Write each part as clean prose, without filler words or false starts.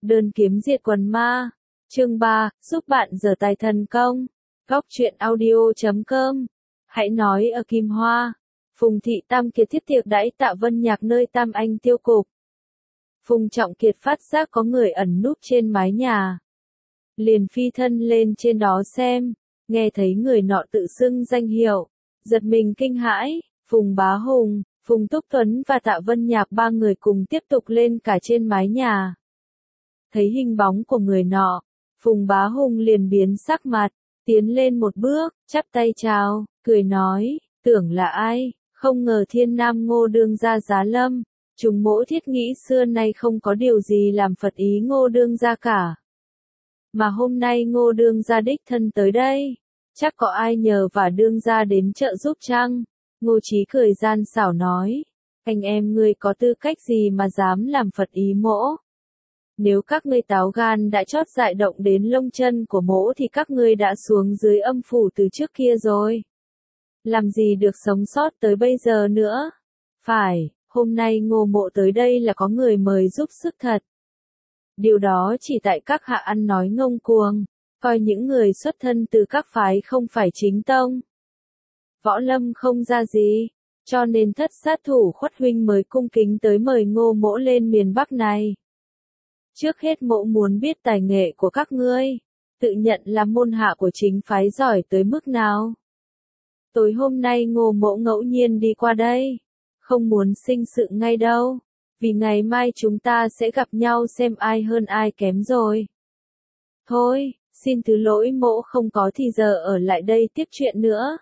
Đơn kiếm diệt quần ma. Chương 3, giúp bạn giở tài thần công. Góc truyện audio.com. Hãy nói ở Kim Hoa. Phùng Thị Tam Kiệt thiết tiệc đãi Tạ Vân Nhạc nơi Tam Anh tiêu cục. Phùng Trọng Kiệt phát giác có người ẩn núp trên mái nhà. Liền phi thân lên trên đó xem, nghe thấy người nọ tự xưng danh hiệu, giật mình kinh hãi. Phùng Bá Hùng, Phùng Túc Tuấn và Tạ Vân Nhạc ba người cùng tiếp tục lên cả trên mái nhà. Thấy hình bóng của người nọ, Phùng Bá Hùng liền biến sắc mặt, tiến lên một bước, chắp tay chào, cười nói, tưởng là ai, không ngờ Thiên Nam Ngô đương gia giá lâm. Chúng mỗ thiết nghĩ xưa nay không có điều gì làm phật ý Ngô đương gia cả. Mà hôm nay Ngô đương gia đích thân tới đây, chắc có ai nhờ vả đương gia đến trợ giúp chăng? Ngô Chí cười gian xảo nói, anh em ngươi có tư cách gì mà dám làm phật ý mỗ? Nếu các ngươi táo gan đã chót dại động đến lông chân của mỗ thì các ngươi đã xuống dưới âm phủ từ trước kia rồi. Làm gì được sống sót tới bây giờ nữa? Phải, hôm nay Ngô mộ tới đây là có người mời giúp sức thật. Điều đó chỉ tại các hạ ăn nói ngông cuồng, coi những người xuất thân từ các phái không phải chính tông. Võ lâm không ra gì, cho nên thất sát thủ Khuất huynh mới cung kính tới mời Ngô mỗ lên miền Bắc này. Trước hết mỗ muốn biết tài nghệ của các ngươi, tự nhận là môn hạ của chính phái giỏi tới mức nào. Tối hôm nay Ngô mỗ ngẫu nhiên đi qua đây, không muốn sinh sự ngay đâu, vì ngày mai chúng ta sẽ gặp nhau xem ai hơn ai kém rồi. Thôi, xin thứ lỗi mỗ không có thì giờ ở lại đây tiếp chuyện nữa.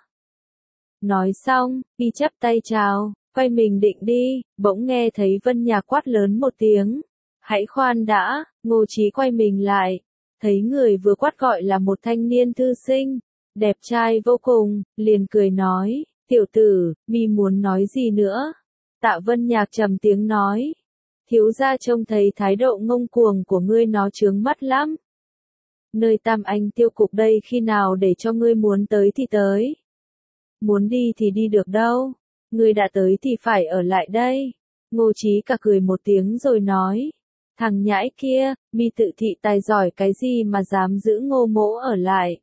Nói xong, y chắp tay chào, quay mình định đi, bỗng nghe thấy Vân Nhạc quát lớn một tiếng. Hãy khoan đã, Ngô Chí quay mình lại, thấy người vừa quát gọi là một thanh niên thư sinh, đẹp trai vô cùng, liền cười nói, tiểu tử, mi muốn nói gì nữa? Tạ Vân Nhạc trầm tiếng nói, thiếu gia trông thấy thái độ ngông cuồng của ngươi nó chướng mắt lắm. Nơi Tam Anh tiêu cục đây khi nào để cho ngươi muốn tới thì tới. Muốn đi thì đi được đâu, ngươi đã tới thì phải ở lại đây. Ngô Chí cả cười một tiếng rồi nói, thằng nhãi kia, mi tự thị tài giỏi cái gì mà dám giữ Ngô mỗ ở lại.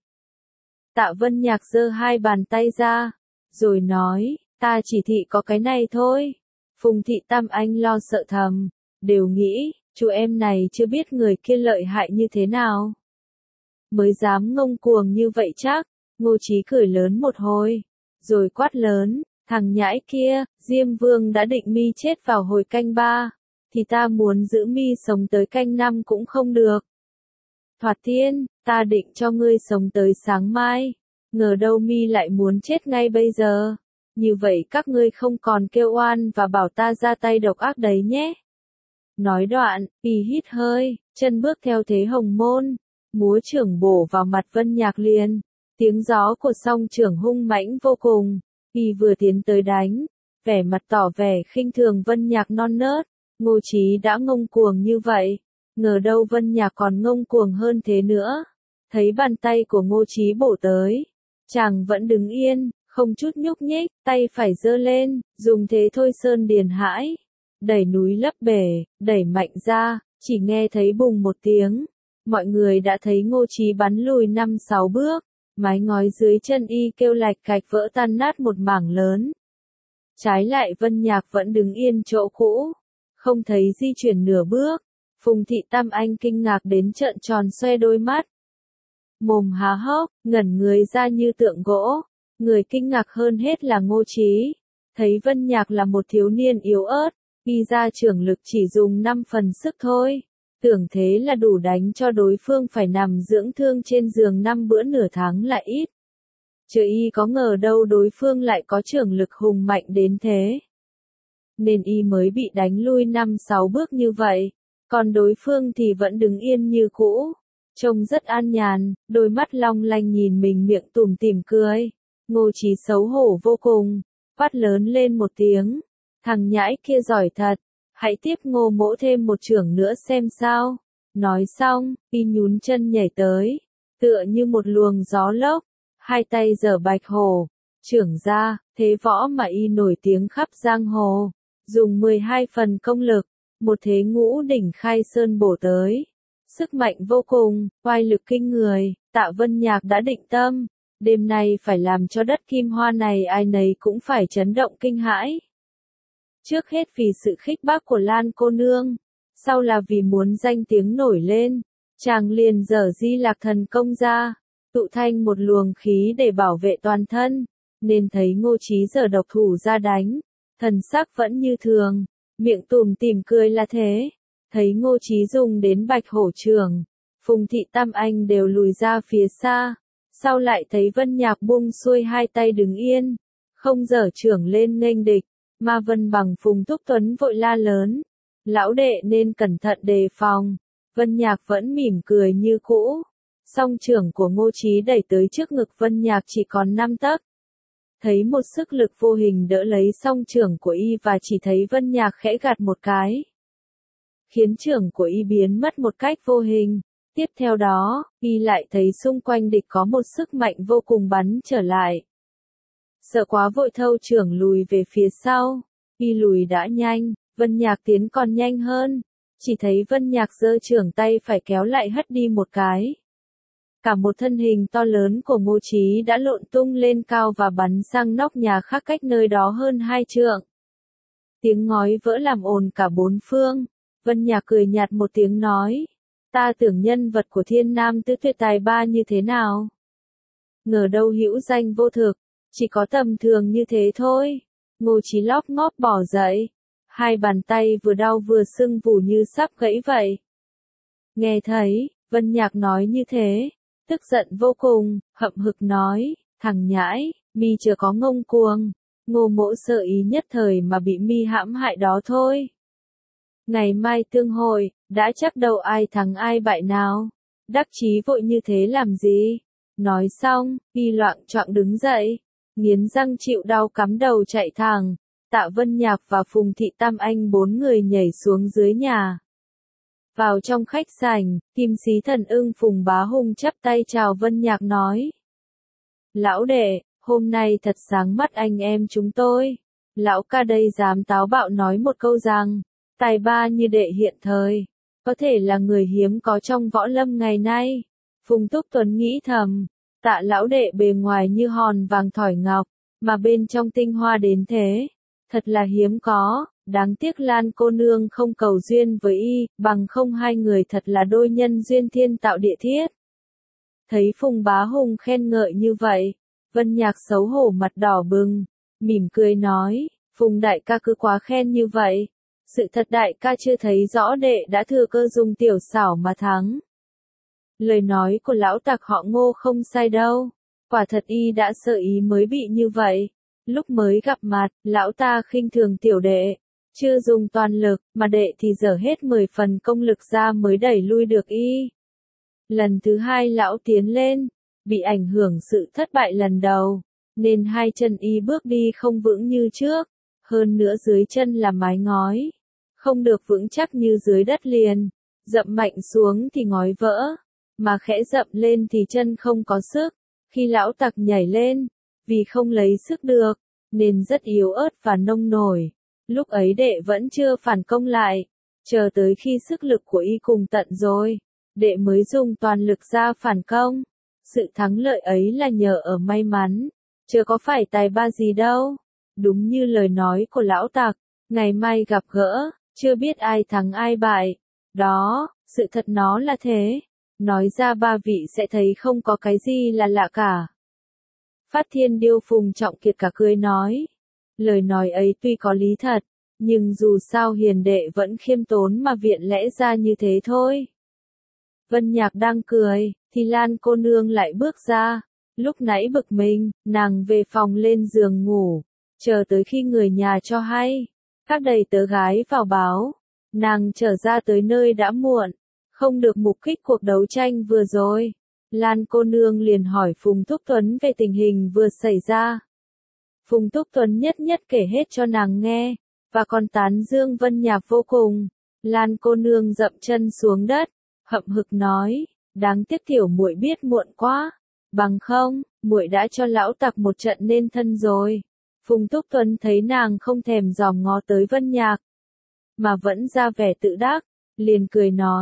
Tạ Vân Nhạc giơ hai bàn tay ra, rồi nói, ta chỉ thị có cái này thôi. Phùng Thị Tam Anh lo sợ thầm, đều nghĩ, chú em này chưa biết người kia lợi hại như thế nào. Mới dám ngông cuồng như vậy chắc. Ngô Chí cười lớn một hồi, rồi quát lớn, thằng nhãi kia, Diêm Vương đã định mi chết vào hồi canh 3, thì ta muốn giữ mi sống tới canh 5 cũng không được. Thoạt tiên, ta định cho ngươi sống tới sáng mai, ngờ đâu mi lại muốn chết ngay bây giờ. Như vậy các ngươi không còn kêu oan và bảo ta ra tay độc ác đấy nhé. Nói đoạn, y hít hơi, chân bước theo thế hồng môn, múa chưởng bổ vào mặt Vân Nhạc liền. Tiếng gió của song chưởng hung mãnh vô cùng, y vừa tiến tới đánh, vẻ mặt tỏ vẻ khinh thường Vân Nhạc non nớt. Ngô Chí đã ngông cuồng như vậy, ngờ đâu Vân Nhạc còn ngông cuồng hơn thế nữa. Thấy bàn tay của Ngô Chí bổ tới, chàng vẫn đứng yên, không chút nhúc nhích, tay phải giơ lên, dùng thế thôi sơn điền hãi, đẩy núi lấp bể, đẩy mạnh ra, chỉ nghe thấy bùng một tiếng, mọi người đã thấy Ngô Chí bắn lùi 5-6 bước, mái ngói dưới chân y kêu lạch cạch vỡ tan nát một mảng lớn. Trái lại Vân Nhạc vẫn đứng yên chỗ cũ, không thấy di chuyển nửa bước. Phùng Thị Tam Anh kinh ngạc đến trợn tròn xoe đôi mắt, mồm há hốc, ngẩn người ra như tượng gỗ. Người kinh ngạc hơn hết là Ngô Chí, thấy Vân Nhạc là một thiếu niên yếu ớt, y ra trưởng lực chỉ dùng 5 phần sức thôi, tưởng thế là đủ đánh cho đối phương phải nằm dưỡng thương trên giường 5 bữa nửa tháng lại ít. Chứ y có ngờ đâu đối phương lại có trưởng lực hùng mạnh đến thế. Nên y mới bị đánh lui 5-6 bước như vậy, còn đối phương thì vẫn đứng yên như cũ, trông rất an nhàn, đôi mắt long lanh nhìn mình miệng tủm tỉm cười. Ngô Chí xấu hổ vô cùng, quát lớn lên một tiếng, thằng nhãi kia giỏi thật, hãy tiếp Ngô mỗ thêm một chưởng nữa xem sao. Nói xong, y nhún chân nhảy tới, tựa như một luồng gió lốc, hai tay giở bạch hổ, chưởng ra, thế võ mà y nổi tiếng khắp giang hồ, dùng 12 phần công lực, một thế ngũ đỉnh khai sơn bổ tới, sức mạnh vô cùng, oai lực kinh người, Tạ Vân Nhạc đã định tâm, đêm nay phải làm cho đất Kim Hoa này ai nấy cũng phải chấn động kinh hãi. Trước hết vì sự khích bác của Lan cô nương, sau là vì muốn danh tiếng nổi lên, chàng liền dở Di Lạc Thần công ra, tụ thành một luồng khí để bảo vệ toàn thân, nên thấy Ngô Chí giở độc thủ ra đánh, thần sắc vẫn như thường, miệng tủm tỉm cười là thế. Thấy Ngô Chí dùng đến Bạch Hổ Trường, Phùng Thị Tam Anh đều lùi ra phía xa, sau lại thấy Vân Nhạc buông xuôi hai tay đứng yên, không giở trưởng lên nghênh địch, mà Vân Bằng Phùng Thúc Tuấn vội la lớn, lão đệ nên cẩn thận đề phòng. Vân Nhạc vẫn mỉm cười như cũ, song trưởng của Ngô Chí đẩy tới trước ngực Vân Nhạc chỉ còn 5 tấc. Thấy một sức lực vô hình đỡ lấy song trưởng của y và chỉ thấy Vân Nhạc khẽ gạt một cái, khiến trưởng của y biến mất một cách vô hình. Tiếp theo đó, y lại thấy xung quanh địch có một sức mạnh vô cùng bắn trở lại. Sợ quá vội thâu trưởng lùi về phía sau, y lùi đã nhanh, Vân Nhạc tiến còn nhanh hơn, chỉ thấy Vân Nhạc giơ trưởng tay phải kéo lại hất đi một cái. Cả một thân hình to lớn của Ngô Chí đã lộn tung lên cao và bắn sang nóc nhà khác cách nơi đó hơn 2 trượng. Tiếng ngói vỡ làm ồn cả bốn phương. Vân Nhạc cười nhạt một tiếng nói, ta tưởng nhân vật của Thiên Nam Tứ Tuyệt tài ba như thế nào. Ngờ đâu hữu danh vô thực, chỉ có tầm thường như thế thôi. Ngô Chí lóp ngóp bỏ dậy, hai bàn tay vừa đau vừa sưng vù như sắp gãy vậy. Nghe thấy, Vân Nhạc nói như thế, tức giận vô cùng, hậm hực nói, thằng nhãi, mi chưa có ngông cuồng, Ngô mỗ sợ ý nhất thời mà bị mi hãm hại đó thôi. Ngày mai tương hội, đã chắc đâu ai thắng ai bại nào. Đắc chí vội như thế làm gì? Nói xong, y loạng choạng đứng dậy, nghiến răng chịu đau cắm đầu chạy thẳng. Tạ Vân Nhạc và Phùng Thị Tam Anh bốn người nhảy xuống dưới nhà. Vào trong khách sảnh, Kim Sĩ Thần Ưng Phùng Bá Hùng chắp tay chào Vân Nhạc nói. Lão đệ, hôm nay thật sáng mắt anh em chúng tôi. Lão ca đây dám táo bạo nói một câu rằng, tài ba như đệ hiện thời, có thể là người hiếm có trong võ lâm ngày nay. Phùng Thúc Tuấn nghĩ thầm, Tạ lão đệ bề ngoài như hòn vàng thỏi ngọc, mà bên trong tinh hoa đến thế, thật là hiếm có, đáng tiếc Lan cô nương không cầu duyên với y, bằng không hai người thật là đôi nhân duyên thiên tạo địa thiết. Thấy Phùng Bá Hùng khen ngợi như vậy, Vân Nhạc xấu hổ mặt đỏ bừng, mỉm cười nói, Phùng đại ca cứ quá khen như vậy. Sự thật đại ca chưa thấy rõ đệ đã thừa cơ dùng tiểu xảo mà thắng. Lời nói của lão tặc họ Ngô không sai đâu, quả thật y đã sợ ý mới bị như vậy. Lúc mới gặp mặt, lão ta khinh thường tiểu đệ, chưa dùng toàn lực, mà đệ thì dở hết 10 phần công lực ra mới đẩy lui được y. Lần thứ hai lão tiến lên, bị ảnh hưởng sự thất bại lần đầu, nên hai chân y bước đi không vững như trước, hơn nữa dưới chân là mái ngói, không được vững chắc như dưới đất liền, dậm mạnh xuống thì ngói vỡ, mà khẽ dậm lên thì chân không có sức. Khi lão tặc nhảy lên, vì không lấy sức được, nên rất yếu ớt và nông nổi. Lúc ấy đệ vẫn chưa phản công lại, chờ tới khi sức lực của y cùng tận rồi, đệ mới dùng toàn lực ra phản công. Sự thắng lợi ấy là nhờ ở may mắn, chứ có phải tài ba gì đâu. Đúng như lời nói của lão tặc, ngày mai gặp gỡ, chưa biết ai thắng ai bại. Đó, sự thật nó là thế. Nói ra ba vị sẽ thấy không có cái gì là lạ cả. Phát Thiên Điêu Phùng Trọng Kiệt cả cười nói. Lời nói ấy tuy có lý thật, nhưng dù sao hiền đệ vẫn khiêm tốn mà viện lẽ ra như thế thôi. Vân Nhạc đang cười, thì Lan cô nương lại bước ra. Lúc nãy bực mình, nàng về phòng lên giường ngủ, chờ tới khi người nhà cho hay. Các đầy tớ gái vào báo, nàng trở ra tới nơi đã muộn, không được mục kích cuộc đấu tranh vừa rồi. Lan cô nương liền hỏi Phùng Thúc Tuấn về tình hình vừa xảy ra. Phùng Thúc Tuấn nhất nhất kể hết cho nàng nghe, và còn tán dương Vân Nhạc vô cùng. Lan cô nương dậm chân xuống đất, hậm hực nói, đáng tiếc tiểu muội biết muộn quá, bằng không, muội đã cho lão tặc một trận nên thân rồi. Phùng Thúc Tuấn thấy nàng không thèm dòm ngó tới Vân Nhạc, mà vẫn ra vẻ tự đắc, liền cười nói,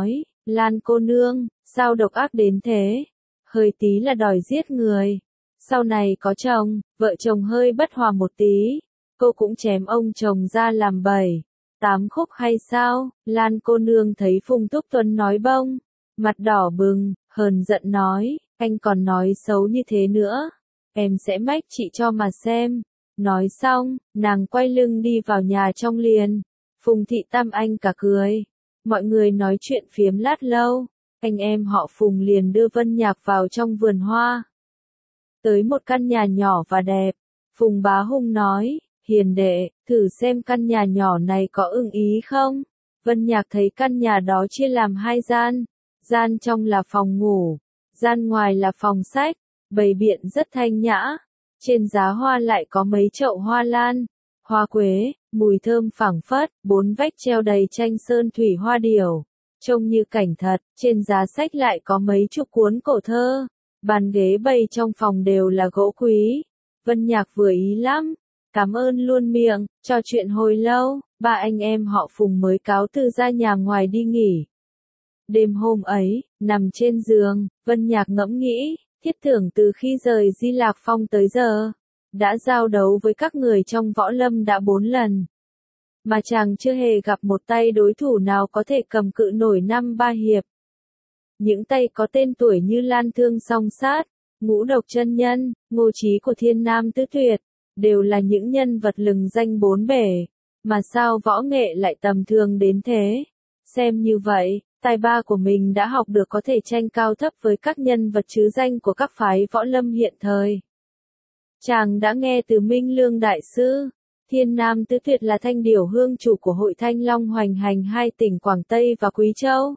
Lan cô nương, sao độc ác đến thế? Hơi tí là đòi giết người. Sau này có chồng, vợ chồng hơi bất hòa một tí, cô cũng chém ông chồng ra làm 7, 8 khúc hay sao? Lan cô nương thấy Phùng Túc Tuấn nói bông, mặt đỏ bừng, hờn giận nói, anh còn nói xấu như thế nữa, em sẽ mách chị cho mà xem. Nói xong, nàng quay lưng đi vào nhà trong liền. Phùng Thị Tam Anh cả cười. Mọi người nói chuyện phiếm lát lâu, anh em họ Phùng liền đưa Vân Nhạc vào trong vườn hoa. Tới một căn nhà nhỏ và đẹp, Phùng Bá Hung nói, hiền đệ, thử xem căn nhà nhỏ này có ưng ý không? Vân Nhạc thấy căn nhà đó chia làm 2 gian, gian trong là phòng ngủ, gian ngoài là phòng sách, bày biện rất thanh nhã. Trên giá hoa lại có mấy chậu hoa lan, hoa quế, mùi thơm phảng phất, 4 vách treo đầy tranh sơn thủy hoa điểu, trông như cảnh thật. Trên giá sách lại có mấy chục cuốn cổ thơ, bàn ghế bày trong phòng đều là gỗ quý. Vân Nhạc vừa ý lắm, cảm ơn luôn miệng, trò chuyện hồi lâu, ba anh em họ Phùng mới cáo từ ra nhà ngoài đi nghỉ. Đêm hôm ấy, nằm trên giường, Vân Nhạc ngẫm nghĩ, thiết tưởng từ khi rời Di Lạc Phong tới giờ, đã giao đấu với các người trong võ lâm đã 4 lần. Mà chàng chưa hề gặp một tay đối thủ nào có thể cầm cự nổi 5-3 hiệp. Những tay có tên tuổi như Lan Thương Song Sát, Ngũ Độc Chân Nhân, Ngô Chí của Thiên Nam Tứ Tuyệt, đều là những nhân vật lừng danh 4 bể, mà sao võ nghệ lại tầm thường đến thế? Xem như vậy, tài ba của mình đã học được có thể tranh cao thấp với các nhân vật trứ danh của các phái võ lâm hiện thời. Chàng đã nghe từ Minh Lương Đại Sư, Thiên Nam Tứ Tuyệt là Thanh Điểu hương chủ của hội Thanh Long hoành hành 2 tỉnh Quảng Tây và Quý Châu.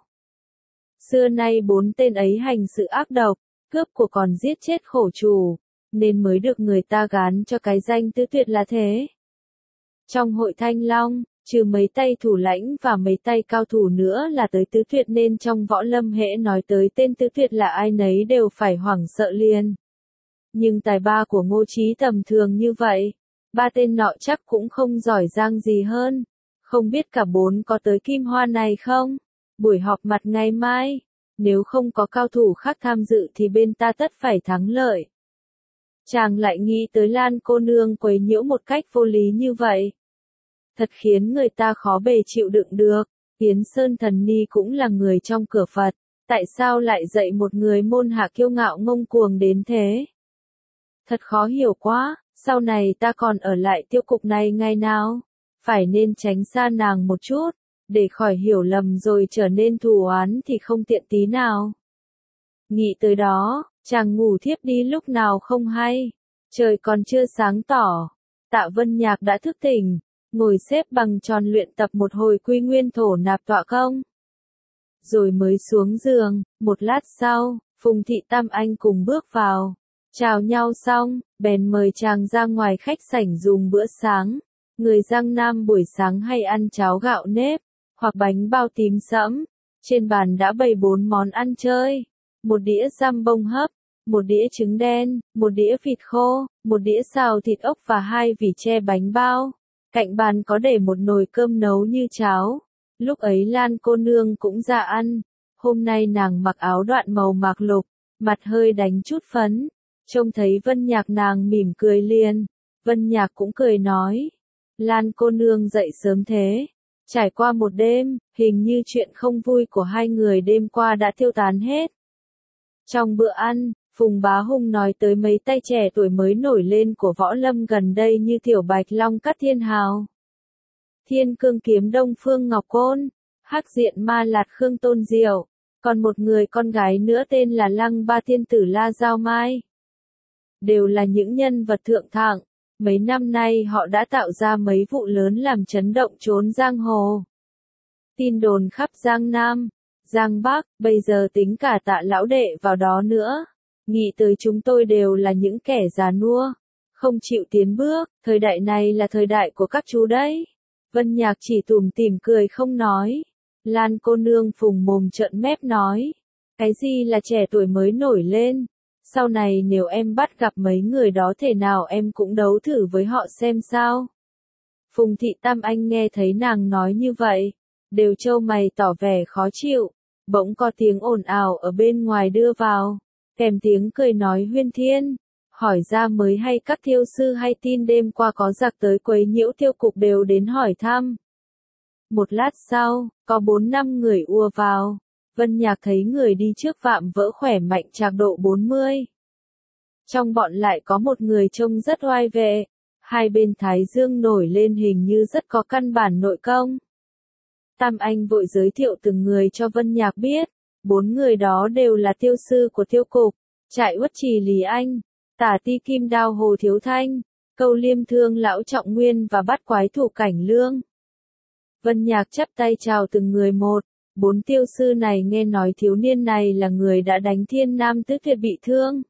Xưa nay 4 tên ấy hành sự ác độc, cướp của còn giết chết khổ chủ, nên mới được người ta gán cho cái danh Tứ Tuyệt là thế. Trong hội Thanh Long, trừ mấy tay thủ lãnh và mấy tay cao thủ nữa là tới Tứ Tuyệt, nên trong võ lâm hễ nói tới tên Tứ Tuyệt là ai nấy đều phải hoảng sợ liền. Nhưng tài ba của Ngô Chí tầm thường như vậy, 3 tên nọ chắc cũng không giỏi giang gì hơn. Không biết cả 4 có tới Kim Hoa này không? Buổi họp mặt ngày mai, nếu không có cao thủ khác tham dự thì bên ta tất phải thắng lợi. Chàng lại nghĩ tới Lan cô nương quấy nhiễu một cách vô lý như vậy. Thật khiến người ta khó bề chịu đựng được. Yến Sơn Thần Ni cũng là người trong cửa Phật, tại sao lại dạy một người môn hạ kiêu ngạo ngông cuồng đến thế? Thật khó hiểu quá, sau này ta còn ở lại tiêu cục này ngày nào? Phải nên tránh xa nàng một chút, để khỏi hiểu lầm rồi trở nên thù oán thì không tiện tí nào. Nghĩ tới đó, chàng ngủ thiếp đi lúc nào không hay. Trời còn chưa sáng tỏ, Tạ Vân Nhạc đã thức tỉnh, ngồi xếp bằng tròn luyện tập một hồi Quy Nguyên Thổ Nạp Tọa Công. Rồi mới xuống giường, một lát sau, Phùng Thị Tam Anh cùng bước vào. Chào nhau xong, bèn mời chàng ra ngoài khách sảnh dùng bữa sáng. Người Giang Nam buổi sáng hay ăn cháo gạo nếp, hoặc bánh bao tím sẫm. Trên bàn đã bày 4 món ăn chơi. Một đĩa giam bông hấp, một đĩa trứng đen, một đĩa vịt khô, một đĩa xào thịt ốc và 2 vỉ che bánh bao. Cạnh bàn có để một nồi cơm nấu như cháo. Lúc ấy Lan cô nương cũng ra ăn. Hôm nay nàng mặc áo đoạn màu mạc lục, mặt hơi đánh chút phấn. Trông thấy Vân Nhạc nàng mỉm cười liền. Vân Nhạc cũng cười nói. Lan cô nương dậy sớm thế. Trải qua một đêm, hình như chuyện không vui của 2 người đêm qua đã tiêu tán hết. Trong bữa ăn, Phùng Bá Hung nói tới mấy tay trẻ tuổi mới nổi lên của võ lâm gần đây như Tiểu Bạch Long Cát Thiên Hào, Thiên Cương Kiếm Đông Phương Ngọc Côn, Hắc Diện Ma Lạt Khương Tôn Diệu, còn một người con gái nữa tên là Lăng Ba Thiên Tử La Giao Mai. Đều là những nhân vật thượng thặng, mấy năm nay họ đã tạo ra mấy vụ lớn làm chấn động chốn giang hồ. Tin đồn khắp Giang Nam, Giang Bắc, bây giờ tính cả Tạ lão đệ vào đó nữa. Nghĩ tới chúng tôi đều là những kẻ già nua, không chịu tiến bước, thời đại này là thời đại của các chú đấy. Vân Nhạc chỉ tủm tỉm cười không nói. Lan cô nương phùng mồm trợn mép nói. Cái gì là trẻ tuổi mới nổi lên? Sau này nếu em bắt gặp mấy người đó thể nào em cũng đấu thử với họ xem sao. Phùng Thị Tam Anh nghe thấy nàng nói như vậy, đều trâu mày tỏ vẻ khó chịu. bỗng có tiếng ồn ào ở bên ngoài đưa vào, kèm tiếng cười nói huyên thiên, hỏi ra mới hay các thiêu sư hay tin đêm qua có giặc tới quấy nhiễu tiêu cục đều đến hỏi thăm. Một lát sau, có 4-5 người ùa vào, Vân Nhạc thấy người đi trước vạm vỡ khỏe mạnh trạc độ 40. Trong bọn lại có một người trông rất oai vệ, hai bên thái dương nổi lên hình như rất có căn bản nội công. Tam Anh vội giới thiệu từng người cho Vân Nhạc biết, 4 người đó đều là tiêu sư của tiêu cục, trại Uất Trì Lý Anh, Tả Ti Kim Đao Hồ Thiếu Thanh, Câu Liêm Thương Lão Trọng Nguyên và Bát Quái Thủ Cảnh Lương. Vân Nhạc chắp tay chào từng người một, 4 tiêu sư này nghe nói thiếu niên này là người đã đánh Thiên Nam Tứ Tuyệt bị thương.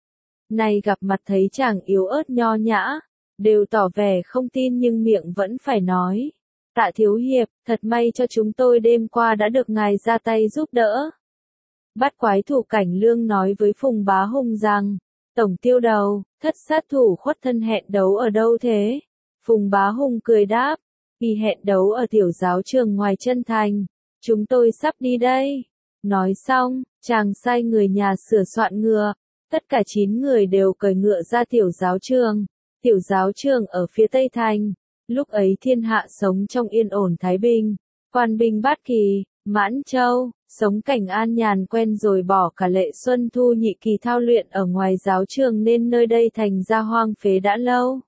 Này gặp mặt thấy chàng yếu ớt nho nhã, đều tỏ vẻ không tin nhưng miệng vẫn phải nói. Tạ thiếu hiệp, thật may cho chúng tôi đêm qua đã được ngài ra tay giúp đỡ. Bát Quái Thủ Cảnh Lương nói với Phùng Bá Hùng rằng, tổng tiêu đầu, thất sát thủ khuất thân hẹn đấu ở đâu thế? Phùng Bá Hùng cười đáp, vì hẹn đấu ở tiểu giáo trường ngoài chân thành, chúng tôi sắp đi đây. Nói xong, chàng sai người nhà sửa soạn ngựa, tất cả 9 người đều cởi ngựa ra tiểu giáo trường. Tiểu giáo trường ở phía tây thành, lúc ấy thiên hạ sống trong yên ổn thái bình, quan binh Bát Kỳ, Mãn Châu, sống cảnh an nhàn quen rồi bỏ cả lệ xuân thu nhị kỳ thao luyện ở ngoài giáo trường nên nơi đây thành ra hoang phế đã lâu.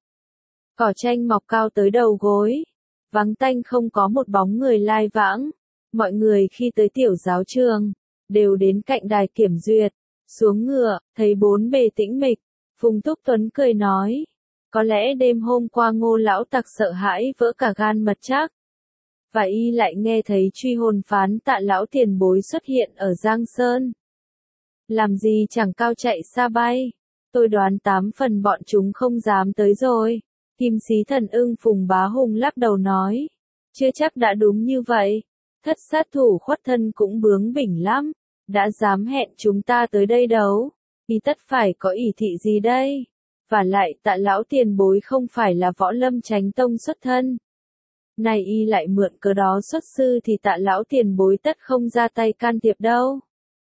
Cỏ tranh mọc cao tới đầu gối, vắng tanh không có một bóng người lai vãng. Mọi người khi tới tiểu giáo trường, đều đến cạnh đài kiểm duyệt, xuống ngựa, thấy 4 bề tĩnh mịch. Phùng Thúc Tuấn cười nói, có lẽ đêm hôm qua Ngô lão tặc sợ hãi vỡ cả gan mật chắc. Và y lại nghe thấy truy hồn phán Tạ lão tiền bối xuất hiện ở Giang Sơn. Làm gì chẳng cao chạy xa bay, tôi đoán 8 phần bọn chúng không dám tới rồi. Kim Sĩ Thần Ưng Phùng Bá Hùng lắc đầu nói, chưa chắc đã đúng như vậy. Thất sát thủ khuất thân cũng bướng bỉnh lắm, đã dám hẹn chúng ta tới đây đấu, thì tất phải có ỷ thị gì đây? Và lại Tạ lão tiền bối không phải là võ lâm chánh tông xuất thân. Này y lại mượn cớ đó xuất sư thì Tạ lão tiền bối tất không ra tay can thiệp đâu.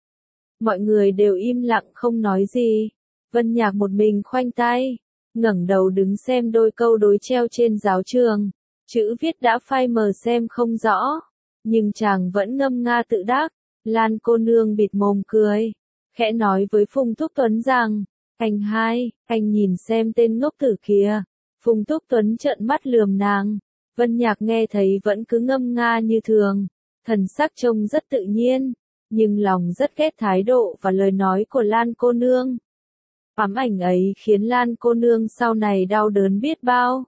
Mọi người đều im lặng không nói gì. Vân Nhạc một mình khoanh tay, ngẩng đầu đứng xem đôi câu đối treo trên giáo trường. Chữ viết đã phai mờ xem không rõ, nhưng chàng vẫn ngâm nga tự đắc. Lan cô nương bịt mồm cười, khẽ nói với Phùng Thúc Tuấn rằng, anh hai, anh nhìn xem tên ngốc tử kia. Phùng Thúc Tuấn trợn mắt lườm nàng. Vân Nhạc nghe thấy vẫn cứ ngâm nga như thường, thần sắc trông rất tự nhiên, nhưng lòng rất ghét thái độ và lời nói của Lan cô nương. Ám ảnh ấy khiến Lan cô nương sau này đau đớn biết bao.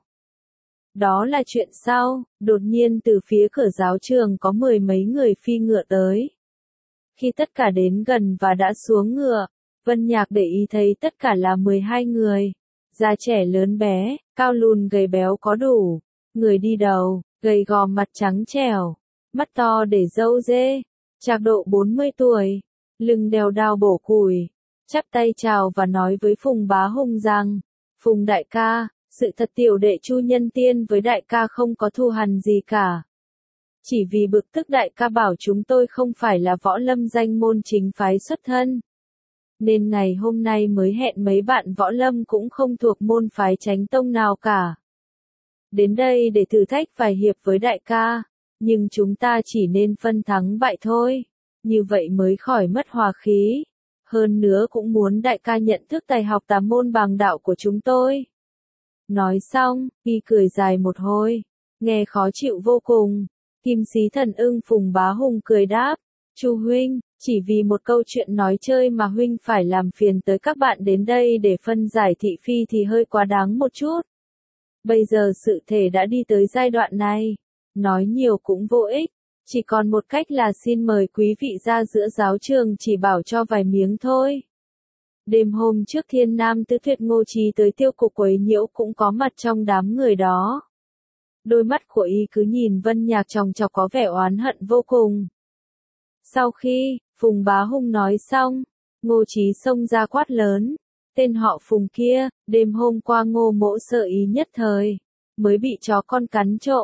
Đó là chuyện sau, đột nhiên từ phía cửa giáo trường có 10 mấy người phi ngựa tới. Khi tất cả đến gần và đã xuống ngựa, Vân Nhạc để ý thấy tất cả là 12 người, già trẻ lớn bé, cao lùn gầy béo có đủ. Người đi đầu, gầy gò mặt trắng trẻo, mắt to để râu dê, trạc độ 40 tuổi, lưng đeo đao bổ củi, chắp tay chào và nói với Phùng Bá Hùng rằng, Phùng đại ca, sự thật tiểu đệ Chu Nhân Tiên với đại ca không có thù hằn gì cả. Chỉ vì bực tức đại ca bảo chúng tôi không phải là võ lâm danh môn chính phái xuất thân. Nên ngày hôm nay mới hẹn mấy bạn võ lâm cũng không thuộc môn phái chánh tông nào cả. Đến đây để thử thách vài hiệp với đại ca, nhưng chúng ta chỉ nên phân thắng bại thôi, như vậy mới khỏi mất hòa khí. Hơn nữa cũng muốn đại ca nhận thức tài học tà môn bàng đạo của chúng tôi. Nói xong, y cười dài một hồi, nghe khó chịu vô cùng. Kim Sĩ Thần Ưng Phùng Bá Hùng cười đáp, Chu huynh, chỉ vì một câu chuyện nói chơi mà huynh phải làm phiền tới các bạn đến đây để phân giải thị phi thì hơi quá đáng một chút. Bây giờ sự thể đã đi tới giai đoạn này, nói nhiều cũng vô ích, chỉ còn một cách là xin mời quý vị ra giữa giáo trường chỉ bảo cho vài miếng thôi. Đêm hôm trước Thiên Nam Tứ Tuyệt Ngô Chí tới tiêu cục quấy nhiễu cũng có mặt trong đám người đó. Đôi mắt của y cứ nhìn Vân Nhạc chòng chọc có vẻ oán hận vô cùng. Sau khi Phùng Bá Hùng nói xong, Ngô Chí xông ra quát lớn, tên họ Phùng kia, đêm hôm qua Ngô mỗ sợ ý nhất thời, mới bị chó con cắn trộm,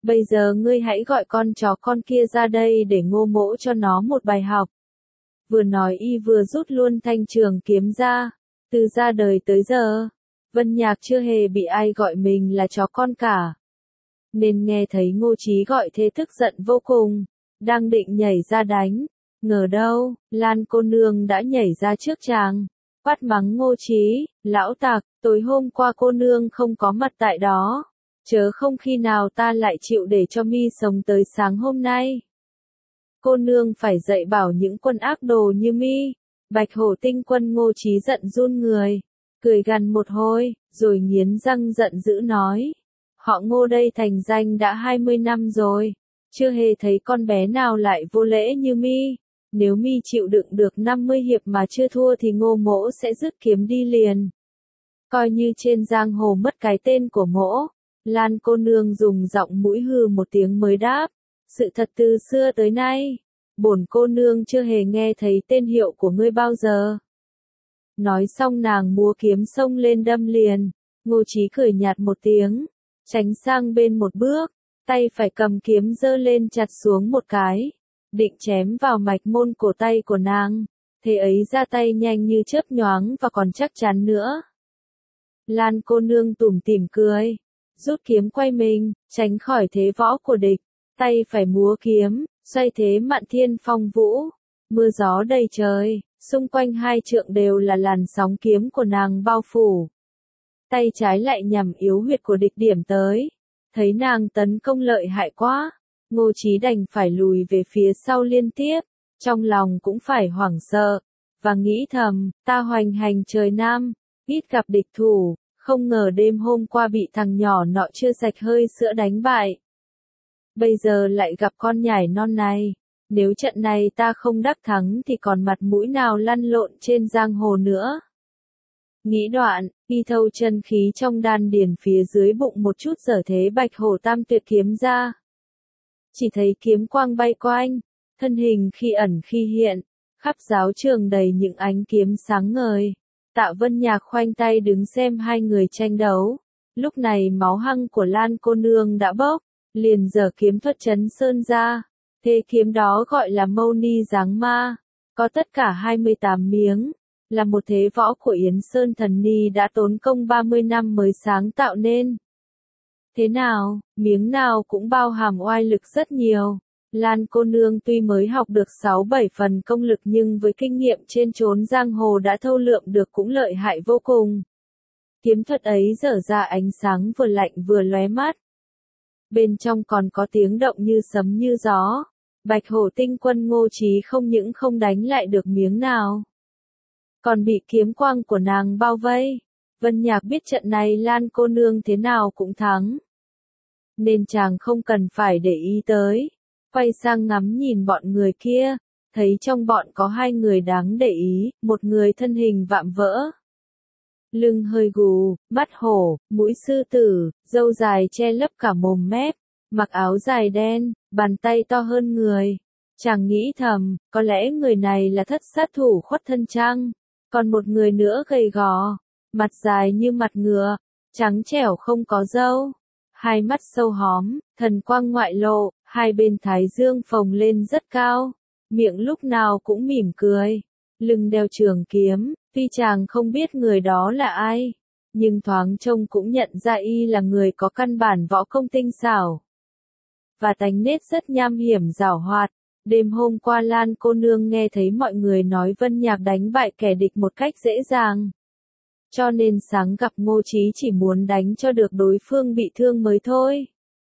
Bây giờ ngươi hãy gọi con chó con kia ra đây để Ngô Mỗ cho nó một bài học. Vừa nói y vừa rút luôn thanh trường kiếm ra. Từ ra đời tới giờ, Vân Nhạc chưa hề bị ai gọi mình là chó con cả. Nên nghe thấy Ngô Chí gọi thế tức giận vô cùng, đang định nhảy ra đánh. Ngờ đâu, Lan cô nương đã nhảy ra trước chàng, quát mắng Ngô Chí, lão tặc, tối hôm qua cô nương không có mặt tại đó, chớ không khi nào ta lại chịu để cho mi sống tới sáng hôm nay. Cô nương phải dạy bảo những quân ác đồ như mi. Bạch Hổ Tinh Quân Ngô Chí giận run người, cười gằn một hồi, rồi nghiến răng giận dữ nói. Họ Ngô đây thành danh đã 20 năm rồi, chưa hề thấy con bé nào lại vô lễ như mi. Nếu mi chịu đựng được 50 hiệp mà chưa thua thì Ngô Mỗ sẽ rút kiếm đi liền. Coi như trên giang hồ mất cái tên của Mỗ. Lan cô nương dùng giọng mũi hừ một tiếng mới đáp. Sự thật từ xưa tới nay, bổn cô nương chưa hề nghe thấy tên hiệu của ngươi bao giờ. Nói xong nàng múa kiếm xông lên đâm liền. Ngô Chí cười nhạt một tiếng, tránh sang bên một bước, tay phải cầm kiếm giơ lên chặt xuống một cái, định chém vào mạch môn cổ tay của nàng. Thế ấy ra tay nhanh như chớp nhoáng và còn chắc chắn nữa. Lan cô nương tủm tỉm cười, rút kiếm quay mình, tránh khỏi thế võ của địch, tay phải múa kiếm, xoay thế mạn thiên phong vũ, mưa gió đầy trời, xung quanh hai trượng đều là làn sóng kiếm của nàng bao phủ. Tay trái lại nhằm yếu huyệt của địch điểm tới, thấy nàng tấn công lợi hại quá, Ngô Chí đành phải lùi về phía sau liên tiếp, trong lòng cũng phải hoảng sợ, và nghĩ thầm, ta hoành hành trời Nam, ít gặp địch thủ, không ngờ đêm hôm qua bị thằng nhỏ nọ chưa sạch hơi sữa đánh bại. Bây giờ lại gặp con nhải non này, nếu trận này ta không đắc thắng thì còn mặt mũi nào lăn lộn trên giang hồ nữa. Nghĩ đoạn, y thâu chân khí trong đan điền phía dưới bụng một chút giở thế Bạch Hổ Tam Tuyệt kiếm ra. Chỉ thấy kiếm quang bay quanh, thân hình khi ẩn khi hiện, khắp giáo trường đầy những ánh kiếm sáng ngời. Tạ Vân Nhạc khoanh tay đứng xem hai người tranh đấu. Lúc này máu hăng của Lan cô nương đã bốc, liền giở kiếm thuật chấn sơn ra. Thế kiếm đó gọi là Mâu Ni Giáng Ma, có tất cả 28 miếng, là một thế võ của Yến Sơn Thần Ni đã tốn công 30 năm mới sáng tạo nên. Thế nào, miếng nào cũng bao hàm oai lực rất nhiều. Lan cô nương tuy mới học được 6-7 phần công lực nhưng với kinh nghiệm trên chốn giang hồ đã thâu lượm được cũng lợi hại vô cùng. Kiếm thuật ấy dở ra ánh sáng vừa lạnh vừa lóe mắt. Bên trong còn có tiếng động như sấm như gió. Bạch Hổ Tinh Quân Ngô Chí không những không đánh lại được miếng nào, còn bị kiếm quang của nàng bao vây. Vân Nhạc biết trận này Lan cô nương thế nào cũng thắng, nên chàng không cần phải để ý tới. Quay sang ngắm nhìn bọn người kia, thấy trong bọn có hai người đáng để ý, một người thân hình vạm vỡ, lưng hơi gù, mắt hổ, mũi sư tử, râu dài che lấp cả mồm mép, mặc áo dài đen, bàn tay to hơn người. Chàng nghĩ thầm, có lẽ người này là thất sát thủ Khuất Thân chăng? Còn một người nữa gầy gò, mặt dài như mặt ngựa, trắng trẻo không có râu, hai mắt sâu hóm, thần quang ngoại lộ, hai bên thái dương phồng lên rất cao, miệng lúc nào cũng mỉm cười, lưng đeo trường kiếm. Tuy chàng không biết người đó là ai, nhưng thoáng trông cũng nhận ra y là người có căn bản võ công tinh xảo, và tánh nết rất nham hiểm giảo hoạt. Đêm hôm qua Lan cô nương nghe thấy mọi người nói Vân Nhạc đánh bại kẻ địch một cách dễ dàng, cho nên sáng gặp Ngô Chí chỉ muốn đánh cho được đối phương bị thương mới thôi.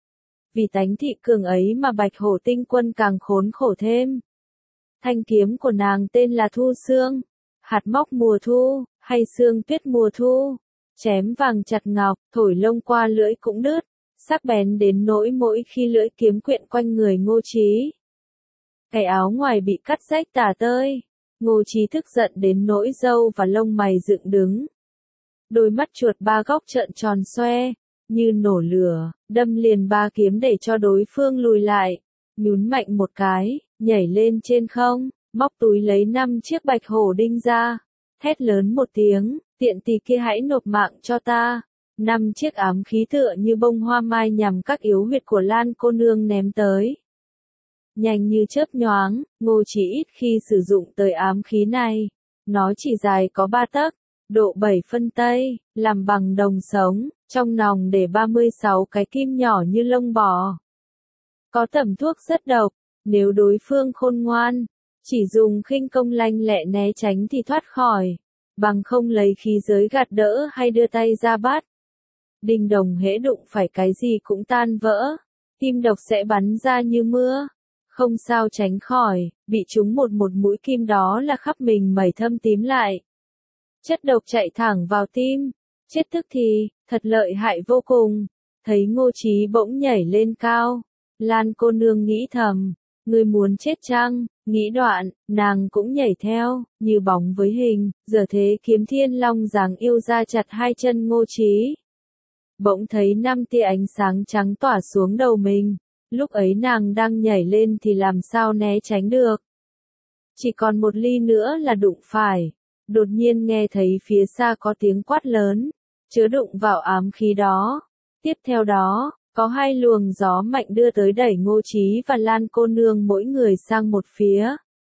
Vì tánh thị cường ấy mà Bạch Hổ Tinh Quân càng khốn khổ thêm. Thanh kiếm của nàng tên là Thu Sương, hạt móc mùa thu, hay sương tuyết mùa thu, chém vàng chặt ngọc, thổi lông qua lưỡi cũng đứt, sắc bén đến nỗi mỗi khi lưỡi kiếm quyện quanh người Ngô Chí, cái áo ngoài bị cắt rách tả tơi. Ngô Chí tức giận đến nỗi râu và lông mày dựng đứng. Đôi mắt chuột ba góc trợn tròn xoe, như nổ lửa, đâm liền ba kiếm để cho đối phương lùi lại, nhún mạnh một cái, nhảy lên trên không, móc túi lấy 5 chiếc bạch hổ đinh ra, thét lớn một tiếng, tiện tỳ kia hãy nộp mạng cho ta. 5 chiếc ám khí tựa như bông hoa mai nhằm các yếu huyệt của Lan cô nương ném tới. Nhanh như chớp nhoáng, Ngô Chí ít khi sử dụng tới ám khí này. Nó chỉ dài có 3 tấc, độ 7 phân tây, làm bằng đồng sống, trong nòng để 36 cái kim nhỏ như lông bò. Có tẩm thuốc rất độc, nếu đối phương khôn ngoan, chỉ dùng khinh công lanh lẹ né tránh thì thoát khỏi, bằng không lấy khí giới gạt đỡ hay đưa tay ra bắt. Đinh đồng hễ đụng phải cái gì cũng tan vỡ, kim độc sẽ bắn ra như mưa, không sao tránh khỏi, bị trúng một mũi kim đó là khắp mình mẩy thâm tím lại. Chất độc chạy thẳng vào tim, chết tức thì, thật lợi hại vô cùng. Thấy Ngô Chí bỗng nhảy lên cao, Lan cô nương nghĩ thầm, ngươi muốn chết chăng? Nghĩ đoạn, nàng cũng nhảy theo, như bóng với hình, giờ thế kiếm thiên long giáng yêu ra chặt hai chân Ngô Chí. Bỗng thấy 5 tia ánh sáng trắng tỏa xuống đầu mình, lúc ấy nàng đang nhảy lên thì làm sao né tránh được. Chỉ còn một ly nữa là đụng phải, đột nhiên nghe thấy phía xa có tiếng quát lớn, chớ đụng vào ám khí đó. Tiếp theo đó, có 2 luồng gió mạnh đưa tới đẩy Ngô Chí và Lan cô nương mỗi người sang một phía.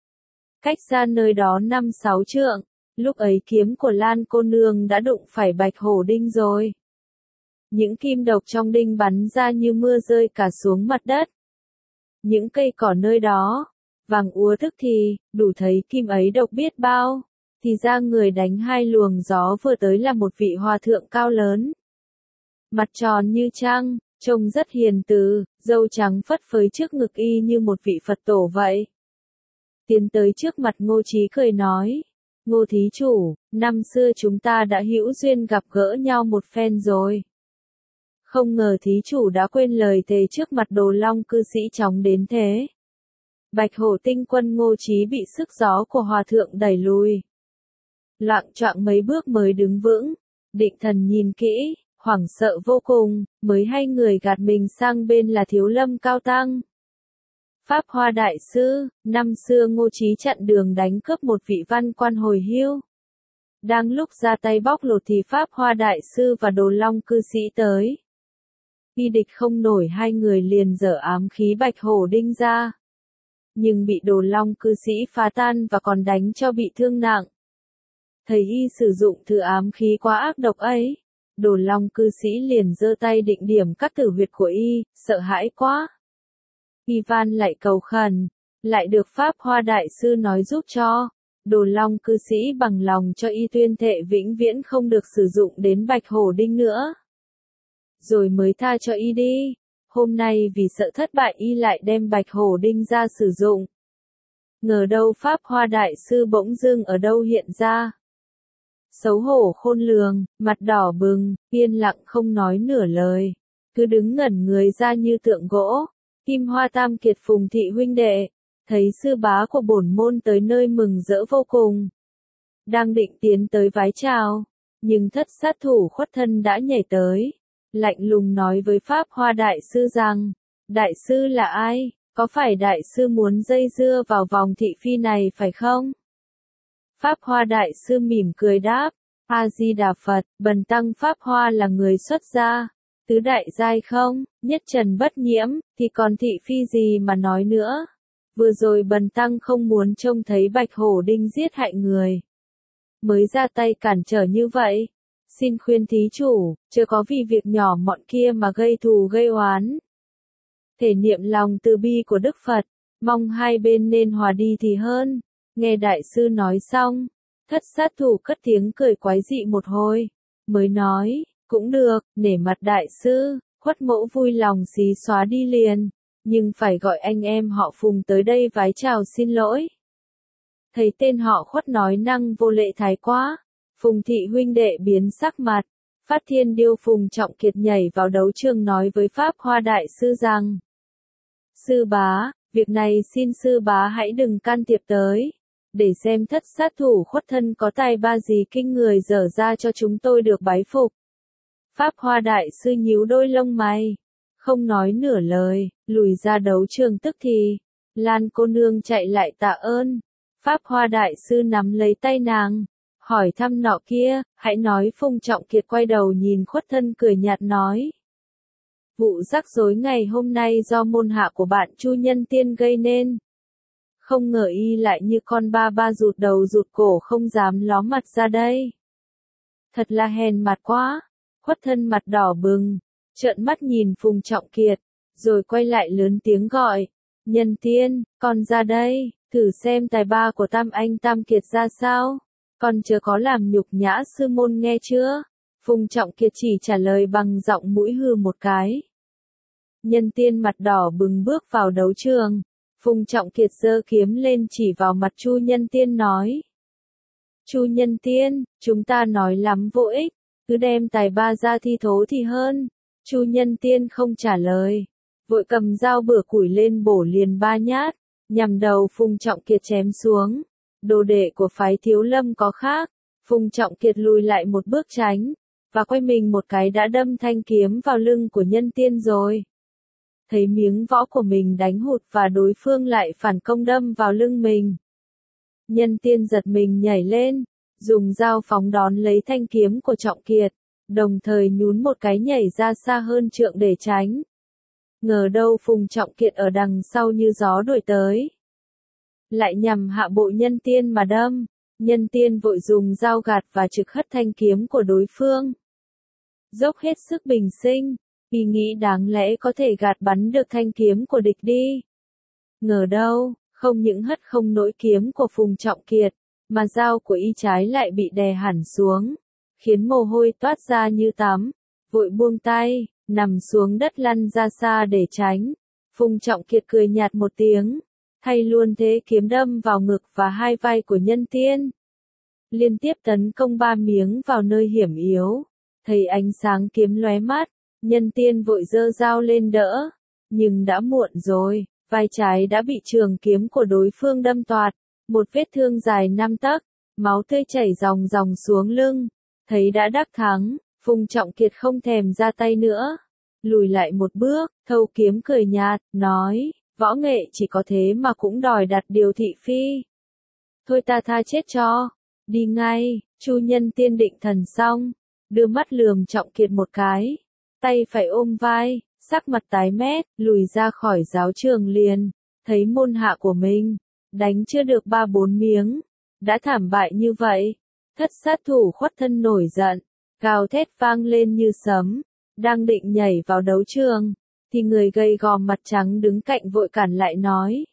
Cách xa nơi đó 5-6 trượng, lúc ấy kiếm của Lan cô nương đã đụng phải bạch hổ đinh rồi. Những kim độc trong đinh bắn ra như mưa rơi cả xuống mặt đất. Những cây cỏ nơi đó, vàng úa tức thì, đủ thấy kim ấy độc biết bao. Thì ra người đánh 2 luồng gió vừa tới là một vị hòa thượng cao lớn. Mặt tròn như trăng, trông rất hiền từ, râu trắng phất phới trước ngực y như một vị Phật tổ vậy. Tiến tới trước mặt Ngô Chí cười nói, Ngô thí chủ, năm xưa chúng ta đã hữu duyên gặp gỡ nhau một phen rồi. Không ngờ thí chủ đã quên lời thề trước mặt Đồ Long cư sĩ chóng đến thế. Bạch hổ tinh quân Ngô Chí bị sức gió của hòa thượng đẩy lùi. Loạng choạng mấy bước mới đứng vững, định thần nhìn kỹ, hoảng sợ vô cùng, mới hay người gạt mình sang bên là Thiếu Lâm Cao Tăng. Pháp Hoa Đại Sư, năm xưa Ngô Chí chặn đường đánh cướp một vị văn quan hồi hưu. Đang lúc ra tay bóc lột thì Pháp Hoa Đại Sư và Đồ Long cư sĩ tới. Khi địch không nổi hai người liền giở ám khí bạch hổ đinh ra. Nhưng bị Đồ Long cư sĩ phá tan và còn đánh cho bị thương nặng. Thấy y sử dụng thứ ám khí quá ác độc ấy, Đồ Long cư sĩ liền giơ tay định điểm các tử huyệt của y, sợ hãi quá. Y van lại cầu khẩn, lại được Pháp Hoa Đại Sư nói giúp cho. Đồ Long cư sĩ bằng lòng cho y tuyên thệ vĩnh viễn không được sử dụng đến bạch hổ đinh nữa. Rồi mới tha cho y đi. Hôm nay vì sợ thất bại y lại đem bạch hổ đinh ra sử dụng. Ngờ đâu Pháp Hoa Đại Sư bỗng dưng ở đâu hiện ra. Xấu hổ khôn lường, mặt đỏ bừng, yên lặng không nói nửa lời. Cứ đứng ngẩn người ra như tượng gỗ. Kim Hoa Tam Kiệt Phùng thị huynh đệ, thấy sư bá của bổn môn tới nơi mừng rỡ vô cùng. Đang định tiến tới vái chào, nhưng thất sát thủ khuất thân đã nhảy tới. Lạnh lùng nói với Pháp Hoa Đại Sư rằng, Đại Sư là ai? Có phải Đại Sư muốn dây dưa vào vòng thị phi này phải không? Pháp Hoa Đại Sư mỉm cười đáp, A-di-đà Phật, bần tăng Pháp Hoa là người xuất gia. Tứ đại giai không, nhất trần bất nhiễm, thì còn thị phi gì mà nói nữa. Vừa rồi bần tăng không muốn trông thấy bạch hổ đinh giết hại người. Mới ra tay cản trở như vậy. Xin khuyên thí chủ, chớ có vì việc nhỏ mọn kia mà gây thù gây oán. Thể niệm lòng từ bi của Đức Phật, mong hai bên nên hòa đi thì hơn. Nghe đại sư nói xong, thất sát thủ cất tiếng cười quái dị một hồi, mới nói, cũng được, nể mặt đại sư, Khuất mẫu vui lòng xí xóa đi liền, nhưng phải gọi anh em họ Phùng tới đây vái chào xin lỗi. Thấy tên họ Khuất nói năng vô lệ thái quá, Phùng thị huynh đệ biến sắc mặt, Phát Thiên Điêu Phùng Trọng Kiệt nhảy vào đấu trường nói với Pháp Hoa Đại Sư rằng, sư bá, việc này xin sư bá hãy đừng can thiệp tới, để xem thất sát thủ Khuất thân có tài ba gì kinh người dở ra cho chúng tôi được bái phục. Pháp Hoa Đại Sư nhíu đôi lông mày, không nói nửa lời, lùi ra đấu trường tức thì. Lan cô nương chạy lại tạ ơn. Pháp Hoa Đại Sư nắm lấy tay nàng, hỏi thăm nọ kia, hãy nói. Phùng Trọng Kiệt quay đầu nhìn Khuất Thân cười nhạt nói. Vụ rắc rối ngày hôm nay do môn hạ của bạn Chu Nhân Tiên gây nên. Không ngờ y lại như con ba ba rụt đầu rụt cổ không dám ló mặt ra đây. Thật là hèn mặt quá. Khuất Thân mặt đỏ bừng, trợn mắt nhìn Phùng Trọng Kiệt, rồi quay lại lớn tiếng gọi. Nhân Tiên, con ra đây, thử xem tài ba của Tam Anh Tam Kiệt ra sao. Con chớ có làm nhục nhã sư môn nghe chưa? Phùng Trọng Kiệt chỉ trả lời bằng giọng mũi hừ một cái. Nhân Tiên mặt đỏ bừng bước vào đấu trường. Phùng Trọng Kiệt giơ kiếm lên chỉ vào mặt Chu Nhân Tiên nói. Chu Nhân Tiên, chúng ta nói lắm vô ích, cứ đem tài ba ra thi thố thì hơn. Chu Nhân Tiên không trả lời, vội cầm dao bửa củi lên bổ liền 3 nhát, nhằm đầu Phùng Trọng Kiệt chém xuống. Đồ đệ của phái Thiếu Lâm có khác, Phùng Trọng Kiệt lùi lại một bước tránh, và quay mình một cái đã đâm thanh kiếm vào lưng của Nhân Tiên rồi. Thấy miếng võ của mình đánh hụt và đối phương lại phản công đâm vào lưng mình. Nhân Tiên giật mình nhảy lên, dùng dao phóng đón lấy thanh kiếm của Trọng Kiệt, đồng thời nhún một cái nhảy ra xa hơn trượng để tránh. Ngờ đâu Phùng Trọng Kiệt ở đằng sau như gió đuổi tới, lại nhằm hạ bộ Nhân Tiên mà đâm. Nhân Tiên vội dùng dao gạt và trực hất thanh kiếm của đối phương. Dốc hết sức bình sinh, y nghĩ đáng lẽ có thể gạt bắn được thanh kiếm của địch đi. Ngờ đâu, không những hất không nổi kiếm của Phùng Trọng Kiệt, mà dao của y trái lại bị đè hẳn xuống, khiến mồ hôi toát ra như tắm, vội buông tay, nằm xuống đất lăn ra xa để tránh. Phùng Trọng Kiệt cười nhạt một tiếng, thay luôn thế kiếm đâm vào ngực và hai vai của Nhân Tiên. Liên tiếp tấn công 3 miếng vào nơi hiểm yếu, thấy ánh sáng kiếm lóe mắt, Nhân Tiên vội giơ dao lên đỡ, nhưng đã muộn rồi, vai trái đã bị trường kiếm của đối phương đâm toạc, một vết thương dài 5 tấc, máu tươi chảy ròng ròng xuống lưng. Thấy đã đắc thắng, Phùng Trọng Kiệt không thèm ra tay nữa, lùi lại một bước, thâu kiếm cười nhạt, nói, võ nghệ chỉ có thế mà cũng đòi đặt điều thị phi. Thôi ta tha chết cho, đi ngay. Chu Nhân Tiên định thần xong, đưa mắt lườm Trọng Kiệt một cái, tay phải ôm vai, sắc mặt tái mét, lùi ra khỏi giáo trường liền. Thấy môn hạ của mình đánh chưa được 3-4 miếng, đã thảm bại như vậy, thất sát thủ Khuất Thân nổi giận, gào thét vang lên như sấm, đang định nhảy vào đấu trường, thì người gầy gò mặt trắng đứng cạnh vội cản lại nói.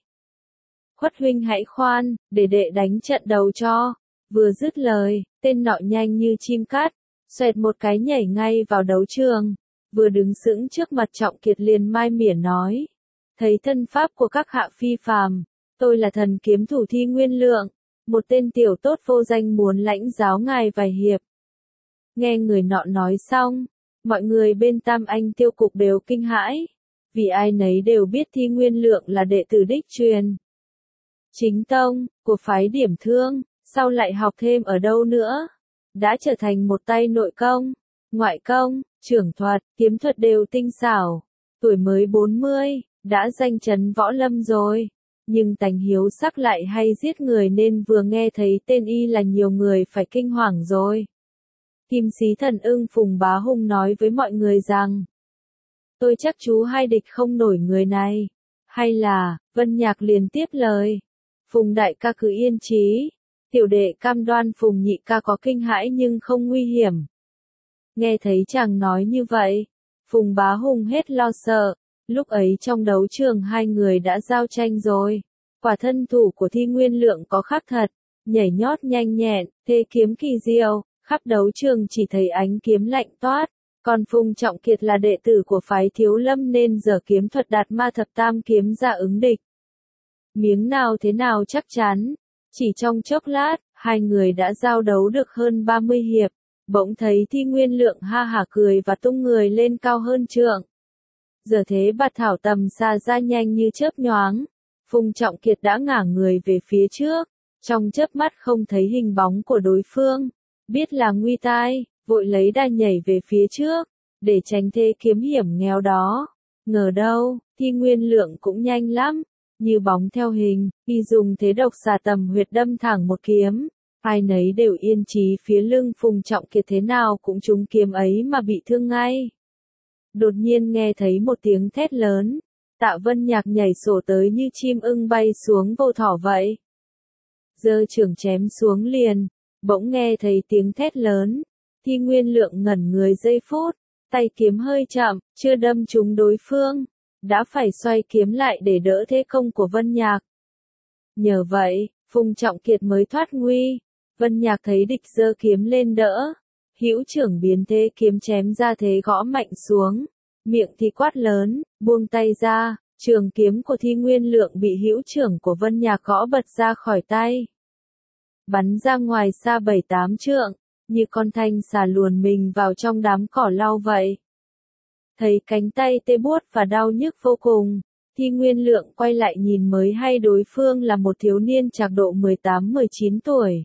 Khuất huynh hãy khoan, để đệ đánh trận đầu cho. Vừa dứt lời, tên nọ nhanh như chim cát, xoẹt một cái nhảy ngay vào đấu trường, vừa đứng sững trước mặt Trọng Kiệt liền mai mỉa nói. Thấy thân pháp của các hạ phi phàm, tôi là thần kiếm thủ Thi Nguyên Lượng, một tên tiểu tốt vô danh muốn lãnh giáo ngài vài hiệp. Nghe người nọ nói xong, mọi người bên Tam Anh Tiêu Cục đều kinh hãi, vì ai nấy đều biết Thi Nguyên Lượng là đệ tử đích truyền chính tông của phái Điểm Thương, sau lại học thêm ở đâu nữa, đã trở thành một tay nội công, ngoại công, trưởng thuật, kiếm thuật đều tinh xảo, tuổi mới 40, đã danh chấn võ lâm rồi. Nhưng tánh hiếu sắc lại hay giết người nên vừa nghe thấy tên y là nhiều người phải kinh hoàng rồi. Kim Sĩ Thần Ưng Phùng Bá Hùng nói với mọi người rằng, tôi chắc chú hai địch không nổi người này. Hay là, Vân Nhạc liền tiếp lời, Phùng đại ca cứ yên trí, tiểu đệ cam đoan Phùng nhị ca có kinh hãi nhưng không nguy hiểm. Nghe thấy chàng nói như vậy, Phùng Bá Hùng hết lo sợ. Lúc ấy trong đấu trường hai người đã giao tranh rồi. Quả thân thủ của Thi Nguyên Lượng có khác thật, nhảy nhót nhanh nhẹn, thế kiếm kỳ diệu, khắp đấu trường chỉ thấy ánh kiếm lạnh toát. Còn Phùng Trọng Kiệt là đệ tử của phái Thiếu Lâm nên giờ kiếm thuật đạt ma thập tam kiếm ra ứng địch. Miếng nào thế nào chắc chắn. Chỉ trong chốc lát, hai người đã giao đấu được hơn 30 hiệp. Bỗng thấy Thi Nguyên Lượng ha hả cười và tung người lên cao hơn trượng. Giờ thế bạt thảo tầm xa ra nhanh như chớp nhoáng. Phùng Trọng Kiệt đã ngả người về phía trước, trong chớp mắt không thấy hình bóng của đối phương, biết là nguy tai, vội lấy đà nhảy về phía trước, để tránh thế kiếm hiểm nghèo đó. Ngờ đâu, Thi Nguyên Lượng cũng nhanh lắm, như bóng theo hình, y dùng thế độc xà tầm huyệt đâm thẳng một kiếm, Ai nấy đều yên chí phía lưng Phùng Trọng Kiệt thế nào cũng trúng kiếm ấy mà bị thương ngay. Đột nhiên nghe thấy một tiếng thét lớn, Tạ Vân Nhạc nhảy sổ tới như chim ưng bay xuống vô thỏ vậy. Giơ trường chém xuống liền, bỗng nghe thấy tiếng thét lớn, Thi Nguyên Lượng ngẩn người giây phút, tay kiếm hơi chậm, chưa đâm trúng đối phương, đã phải xoay kiếm lại để đỡ thế công của Vân Nhạc. Nhờ vậy, Phùng Trọng Kiệt mới thoát nguy. Vân Nhạc thấy địch giơ kiếm lên đỡ, hữu trưởng biến thế kiếm chém ra thế gõ mạnh xuống, miệng thì quát lớn, buông tay ra, trường kiếm của Thi Nguyên Lượng bị hữu trưởng của Vân Nhạc gõ bật ra khỏi tay. Bắn ra ngoài xa 7-8 trượng, như con thanh xà luồn mình vào trong đám cỏ lau vậy. Thấy cánh tay tê buốt và đau nhức vô cùng, Thi Nguyên Lượng quay lại nhìn mới hay đối phương là một thiếu niên trạc độ 18-19 tuổi.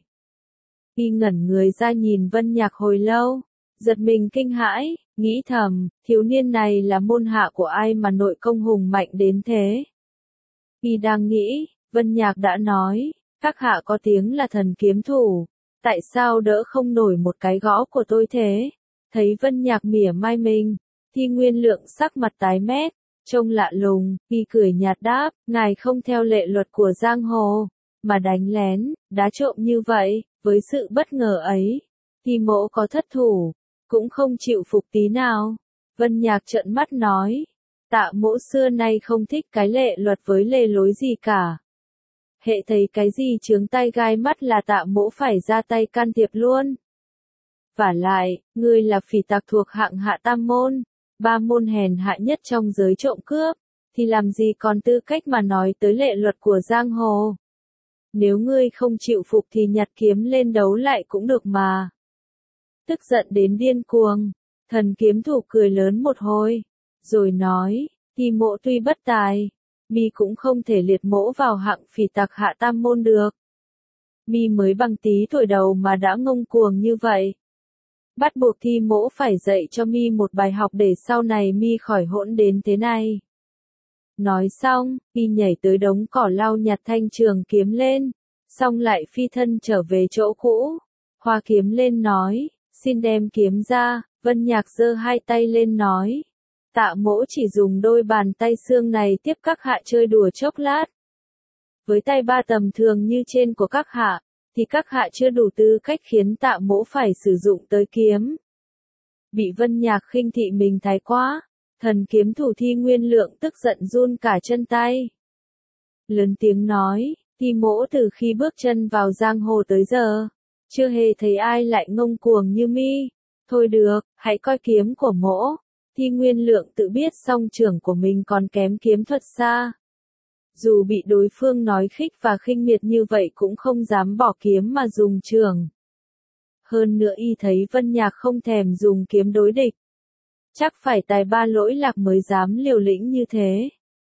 Y ngẩn người ra nhìn Vân Nhạc hồi lâu, giật mình kinh hãi, nghĩ thầm, thiếu niên này là môn hạ của ai mà nội công hùng mạnh đến thế. Y đang nghĩ, Vân Nhạc đã nói, các hạ có tiếng là thần kiếm thủ, tại sao đỡ không nổi một cái gõ của tôi thế? Thấy Vân Nhạc mỉa mai mình, Thi Nguyên Lượng sắc mặt tái mét, trông lạ lùng, Y cười nhạt đáp, ngài không theo lệ luật của giang hồ, mà đánh lén, đá trộm như vậy. Với sự bất ngờ ấy, Thi mỗ có thất thủ, cũng không chịu phục tí nào. Vân Nhạc trợn mắt nói, Tạ mỗ xưa nay không thích cái lệ luật với lề lối gì cả. Hệ thấy cái gì chướng tay gai mắt là Tạ mỗ phải ra tay can thiệp luôn. Vả lại, ngươi là phỉ tặc thuộc hạng hạ tam môn, 3 môn hèn hạ nhất trong giới trộm cướp, thì làm gì còn tư cách mà nói tới lệ luật của giang hồ. Nếu ngươi không chịu phục thì nhặt kiếm lên đấu lại cũng được mà. Tức giận đến điên cuồng, thần kiếm thủ cười lớn một hồi, rồi nói, Thi mỗ tuy bất tài, mi cũng không thể liệt mỗ vào hạng phỉ tặc hạ tam môn được. Mi mới bằng tí tuổi đầu mà đã ngông cuồng như vậy. Bắt buộc Thi mỗ phải dạy cho mi một bài học để sau này mi khỏi hỗn đến thế này. Nói xong, Y nhảy tới đống cỏ lau nhặt thanh trường kiếm lên, xong lại phi thân trở về chỗ cũ. Hoa kiếm lên nói, xin đem kiếm ra, Vân Nhạc giơ hai tay lên nói. Tạ mỗ chỉ dùng đôi bàn tay xương này tiếp các hạ chơi đùa chốc lát. Với tay ba tầm thường như trên của các hạ, thì các hạ chưa đủ tư cách khiến tạ mỗ phải sử dụng tới kiếm. Bị Vân Nhạc khinh thị mình thái quá. Thần kiếm thủ Thi Nguyên Lượng tức giận run cả chân tay. Lớn tiếng nói, Thi mỗ từ khi bước chân vào giang hồ tới giờ, chưa hề thấy ai lại ngông cuồng như mi. Thôi được, hãy coi kiếm của mỗ. Thi Nguyên Lượng tự biết song trưởng của mình còn kém kiếm thuật xa. Dù bị đối phương nói khích và khinh miệt như vậy cũng không dám bỏ kiếm mà dùng trường. Hơn nữa Y thấy Vân Nhạc không thèm dùng kiếm đối địch. Chắc phải tài ba lỗi lạc mới dám liều lĩnh như thế.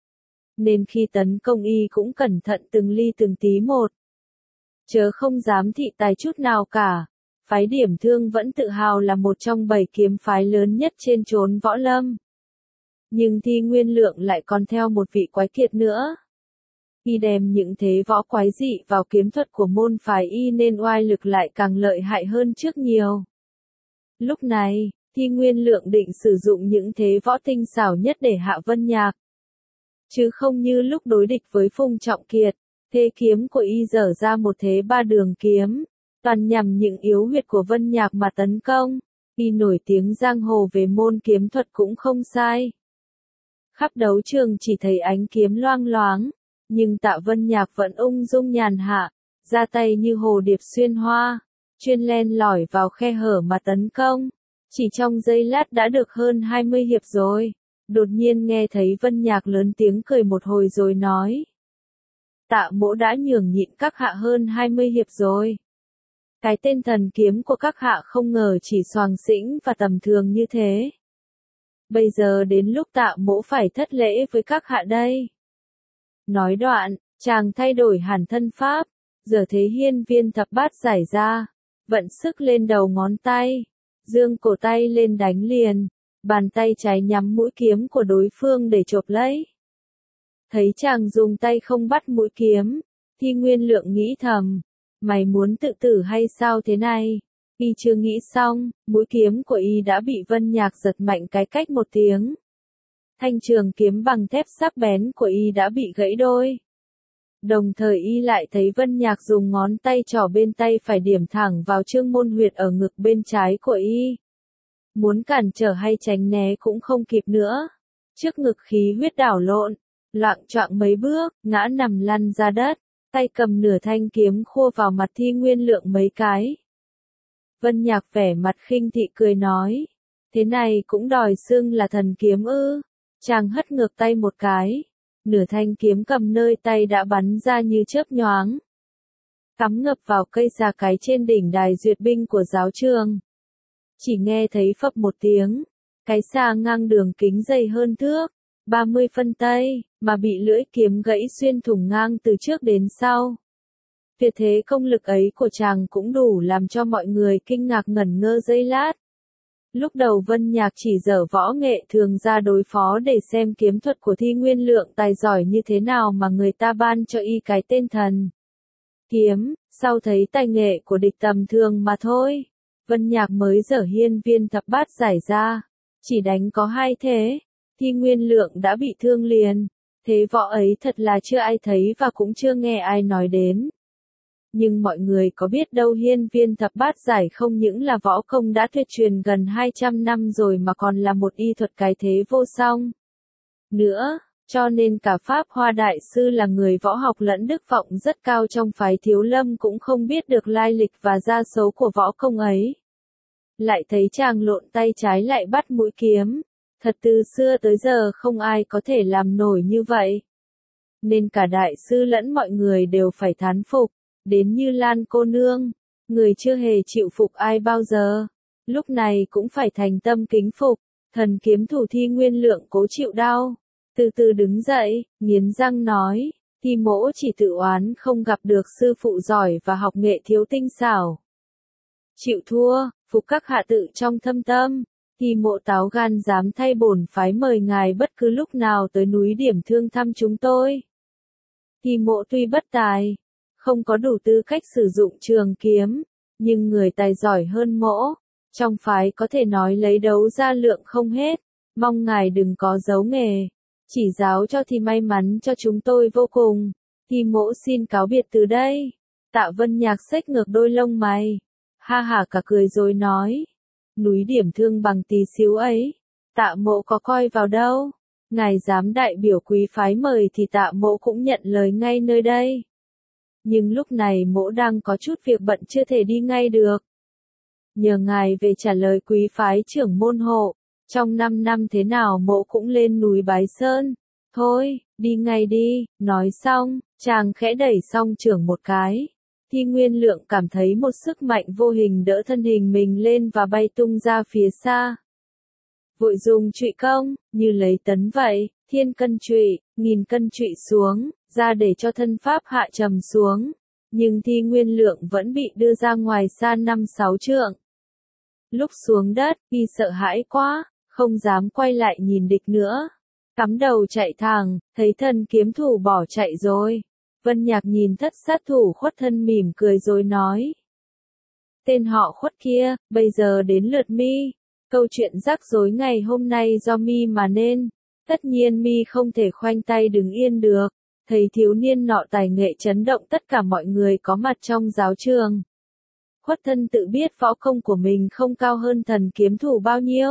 Nên khi tấn công Y cũng cẩn thận từng ly từng tí một. Chớ không dám thị tài chút nào cả. Phái Điểm Thương vẫn tự hào là một trong 7 kiếm phái lớn nhất trên chốn võ lâm. Nhưng Thi Nguyên Lượng lại còn theo một vị quái kiệt nữa. Y đem những thế võ quái dị vào kiếm thuật của môn phái Y nên oai lực lại càng lợi hại hơn trước nhiều. Lúc này, Thi Nguyên Lượng định sử dụng những thế võ tinh xảo nhất để hạ Vân Nhạc. Chứ không như lúc đối địch với Phùng Trọng Kiệt, thế kiếm của Y dở ra một thế 3 đường kiếm, toàn nhằm những yếu huyệt của Vân Nhạc mà tấn công. Y nổi tiếng giang hồ về môn kiếm thuật cũng không sai. Khắp đấu trường chỉ thấy ánh kiếm loang loáng, nhưng Tạ Vân Nhạc vẫn ung dung nhàn hạ, ra tay như hồ điệp xuyên hoa, chuyên len lỏi vào khe hở mà tấn công. Chỉ trong giây lát đã được hơn 20 hiệp rồi. Đột nhiên nghe thấy Vân Nhạc lớn tiếng cười một hồi rồi nói. Tạ mỗ đã nhường nhịn các hạ hơn 20 hiệp rồi. Cái tên thần kiếm của các hạ không ngờ chỉ xoàng xĩnh và tầm thường như thế. Bây giờ đến lúc tạ mỗ phải thất lễ với các hạ đây. Nói đoạn, chàng thay đổi hẳn thân pháp, giờ thế hiên viên thập bát giải ra, vận sức lên đầu ngón tay, dương cổ tay lên đánh liền, bàn tay trái nhắm mũi kiếm của đối phương để chộp lấy. Thấy chàng dùng tay không bắt mũi kiếm, Thi Nguyên Lượng nghĩ thầm, Mày muốn tự tử hay sao thế này? Y chưa nghĩ xong, mũi kiếm của Y đã bị Vân Nhạc giật mạnh cái cách một tiếng. Thanh trường kiếm bằng thép sắc bén của Y đã bị gãy đôi. Đồng thời Y lại thấy Vân Nhạc dùng ngón tay trỏ bên tay phải điểm thẳng vào trương môn huyệt ở ngực bên trái của Y. Muốn cản trở hay tránh né cũng không kịp nữa. Trước ngực khí huyết đảo lộn, loạng choạng mấy bước, ngã nằm lăn ra đất, tay cầm nửa thanh kiếm khua vào mặt Thi Nguyên Lượng mấy cái. Vân Nhạc vẻ mặt khinh thị cười nói, thế này cũng đòi xưng là thần kiếm ư? Chàng hất ngược tay một cái, nửa thanh kiếm cầm nơi tay đã bắn ra như chớp nhoáng, cắm ngập vào cây xà cái trên đỉnh đài duyệt binh của giáo trường. Chỉ nghe thấy phập một tiếng, cái xà ngang đường kính dày hơn thước, 30 phân tây, mà bị lưỡi kiếm gãy xuyên thủng ngang từ trước đến sau. Tuyệt thế công lực ấy của chàng cũng đủ làm cho mọi người kinh ngạc ngẩn ngơ giây lát. Lúc đầu Vân Nhạc chỉ dở võ nghệ thường ra đối phó để xem kiếm thuật của Thi Nguyên Lượng tài giỏi như thế nào mà người ta ban cho Y cái tên thần kiếm, sau thấy tài nghệ của địch tầm thường mà thôi. Vân Nhạc mới dở hiên viên thập bát giải ra, chỉ đánh có 2 thế, Thi Nguyên Lượng đã bị thương liền. Thế võ ấy thật là chưa ai thấy và cũng chưa nghe ai nói đến. Nhưng mọi người có biết đâu hiên viên thập bát giải không những là võ công đã tuyệt truyền gần 200 năm rồi mà còn là một y thuật cái thế vô song nữa, cho nên cả Pháp Hoa Đại Sư là người võ học lẫn đức vọng rất cao trong phái Thiếu Lâm cũng không biết được lai lịch và gia số của võ công ấy. Lại thấy chàng lộn tay trái lại bắt mũi kiếm, thật từ xưa tới giờ không ai có thể làm nổi như vậy. Nên cả đại sư lẫn mọi người đều phải thán phục, đến như Lan cô nương, người chưa hề chịu phục ai bao giờ, lúc này cũng phải thành tâm kính phục. Thần kiếm thủ Thi Nguyên Lượng cố chịu đau, từ từ đứng dậy, nghiến răng nói, Thi mỗ chỉ tự oán không gặp được sư phụ giỏi và học nghệ thiếu tinh xảo. Chịu thua, phục các hạ tự trong thâm tâm, Thi mộ táo gan dám thay bổn phái mời ngài bất cứ lúc nào tới núi Điểm Thương thăm chúng tôi. Thi mộ tuy bất tài, không có đủ tư cách sử dụng trường kiếm, nhưng người tài giỏi hơn mỗ, trong phái có thể nói lấy đấu ra lượng không hết, mong ngài đừng có giấu nghề, chỉ giáo cho thì may mắn cho chúng tôi vô cùng. Thi mỗ xin cáo biệt từ đây. Tạ Vân Nhạc xếch ngược đôi lông mày, ha hả cả cười rồi nói, núi Điểm Thương bằng tí xíu ấy, Tạ mộ có coi vào đâu, ngài dám đại biểu quý phái mời thì Tạ mộ cũng nhận lời ngay nơi đây. Nhưng lúc này mỗ đang có chút việc bận chưa thể đi ngay được. Nhờ ngài về trả lời quý phái trưởng môn hộ, trong 5 năm thế nào mỗ cũng lên núi Bái Sơn. Thôi, đi ngay đi, nói xong, chàng khẽ đẩy song trưởng một cái. Thi Nguyên Lượng cảm thấy một sức mạnh vô hình đỡ thân hình mình lên và bay tung ra phía xa. Vội dùng trụy công, như lấy tấn vậy, thiên cân trụy, nghìn cân trụy xuống, ra để cho thân pháp hạ trầm xuống. Nhưng Thi Nguyên Lượng vẫn bị đưa ra ngoài xa 5-6 trượng. Lúc xuống đất, Y sợ hãi quá, không dám quay lại nhìn địch nữa. Cắm đầu chạy thẳng, thấy thần kiếm thủ bỏ chạy rồi. Vân Nhạc nhìn thất sát thủ khuất thân mỉm cười rồi nói. Tên họ khuất kia, bây giờ đến lượt mi. Câu chuyện rắc rối ngày hôm nay do mi mà nên. Tất nhiên mi không thể khoanh tay đứng yên được. Thấy thiếu niên nọ tài nghệ chấn động tất cả mọi người có mặt trong giáo trường. Khuất thân tự biết võ công của mình không cao hơn thần kiếm thủ bao nhiêu,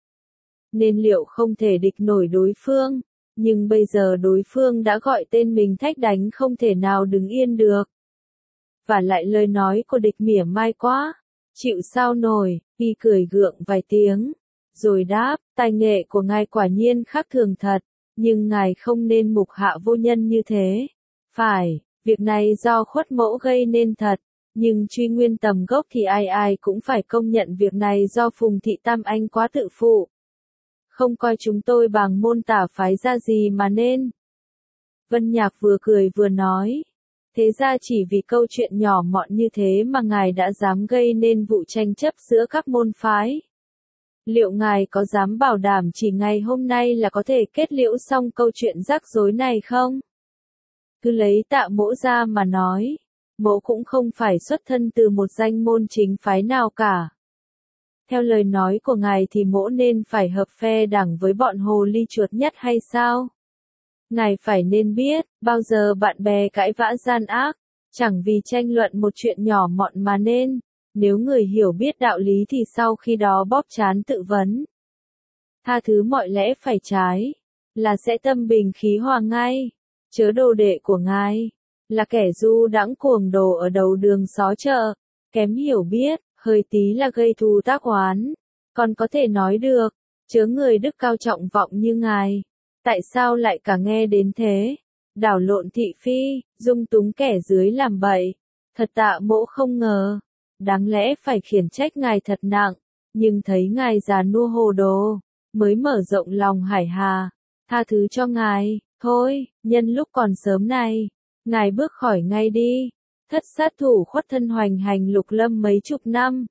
nên liệu không thể địch nổi đối phương, nhưng bây giờ đối phương đã gọi tên mình thách đánh không thể nào đứng yên được. Và lại lời nói của địch mỉa mai quá, chịu sao nổi. Y cười gượng vài tiếng, rồi đáp, tài nghệ của ngài quả nhiên khác thường thật, nhưng ngài không nên mục hạ vô nhân như thế. Phải, việc này do khuất mẫu gây nên thật, nhưng truy nguyên tầm gốc thì ai ai cũng phải công nhận việc này do Phùng Thị Tam Anh quá tự phụ. Không coi chúng tôi bằng môn tả phái ra gì mà nên. Vân Nhạc vừa cười vừa nói. Thế ra chỉ vì câu chuyện nhỏ mọn như thế mà ngài đã dám gây nên vụ tranh chấp giữa các môn phái. Liệu ngài có dám bảo đảm chỉ ngày hôm nay là có thể kết liễu xong câu chuyện rắc rối này không? Cứ lấy Tạ mỗ ra mà nói. mỗ cũng không phải xuất thân từ một danh môn chính phái nào cả. Theo lời nói của ngài thì mỗ nên phải hợp phe đảng với bọn hồ ly chuột nhất hay sao? Ngài phải nên biết, bao giờ bạn bè cãi vã gian ác, chẳng vì tranh luận một chuyện nhỏ mọn mà nên, nếu người hiểu biết đạo lý thì sau khi đó bóp trán tự vấn. Tha thứ mọi lẽ phải trái, là sẽ tâm bình khí hòa ngay, chớ đồ đệ của ngài, là kẻ du đãng cuồng đồ ở đầu đường xó chợ, kém hiểu biết, hơi tí là gây thù tác oán, còn có thể nói được, chớ người đức cao trọng vọng như ngài, tại sao lại cả nghe đến thế, đảo lộn thị phi, dung túng kẻ dưới làm bậy, thật tạ mỗ không ngờ, đáng lẽ phải khiển trách ngài thật nặng, nhưng thấy ngài già nua hồ đồ, mới mở rộng lòng hải hà, tha thứ cho ngài, thôi, nhân lúc còn sớm này, ngài bước khỏi ngay đi, thất sát thủ khuất thân hoành hành lục lâm mấy chục năm.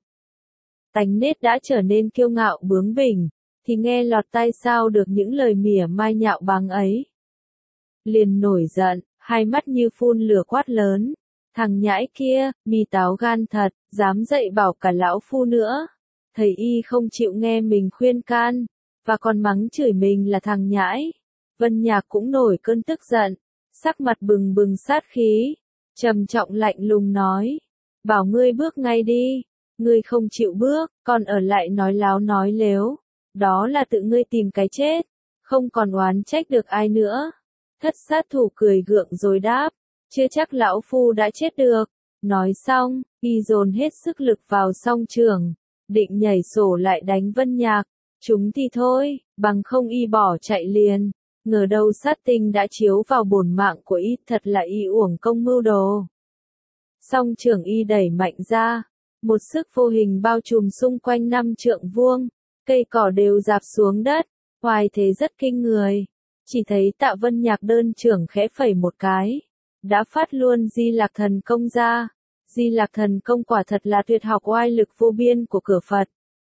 Tánh nết đã trở nên kiêu ngạo bướng bỉnh, thì nghe lọt tai sao được những lời mỉa mai nhạo báng ấy. Liền nổi giận, hai mắt như phun lửa quát lớn, thằng nhãi kia, mì táo gan thật, dám dạy bảo cả lão phu nữa. Thầy y không chịu nghe mình khuyên can, và còn mắng chửi mình là thằng nhãi. Vân Nhạc cũng nổi cơn tức giận, sắc mặt bừng bừng sát khí, trầm trọng lạnh lùng nói, bảo ngươi bước ngay đi, ngươi không chịu bước, còn ở lại nói láo nói lếu, đó là tự ngươi tìm cái chết, không còn oán trách được ai nữa. Thất sát thủ cười gượng rồi đáp, chưa chắc lão phu đã chết được. Nói xong, y dồn hết sức lực vào song trường, định nhảy sổ lại đánh Vân Nhạc. Chúng thì thôi, bằng không y bỏ chạy liền. Ngờ đâu sát tinh đã chiếu vào bổn mạng của y, thật là y uổng công mưu đồ. Song trường y đẩy mạnh ra, một sức vô hình bao trùm xung quanh 5 trượng vuông, cây cỏ đều rạp xuống đất, hoài thế rất kinh người. Chỉ thấy Tạ Vân Nhạc đơn trưởng khẽ phẩy một cái, đã phát luôn Di Lạc Thần Công ra. Di Lạc Thần Công quả thật là tuyệt học oai lực vô biên của cửa Phật.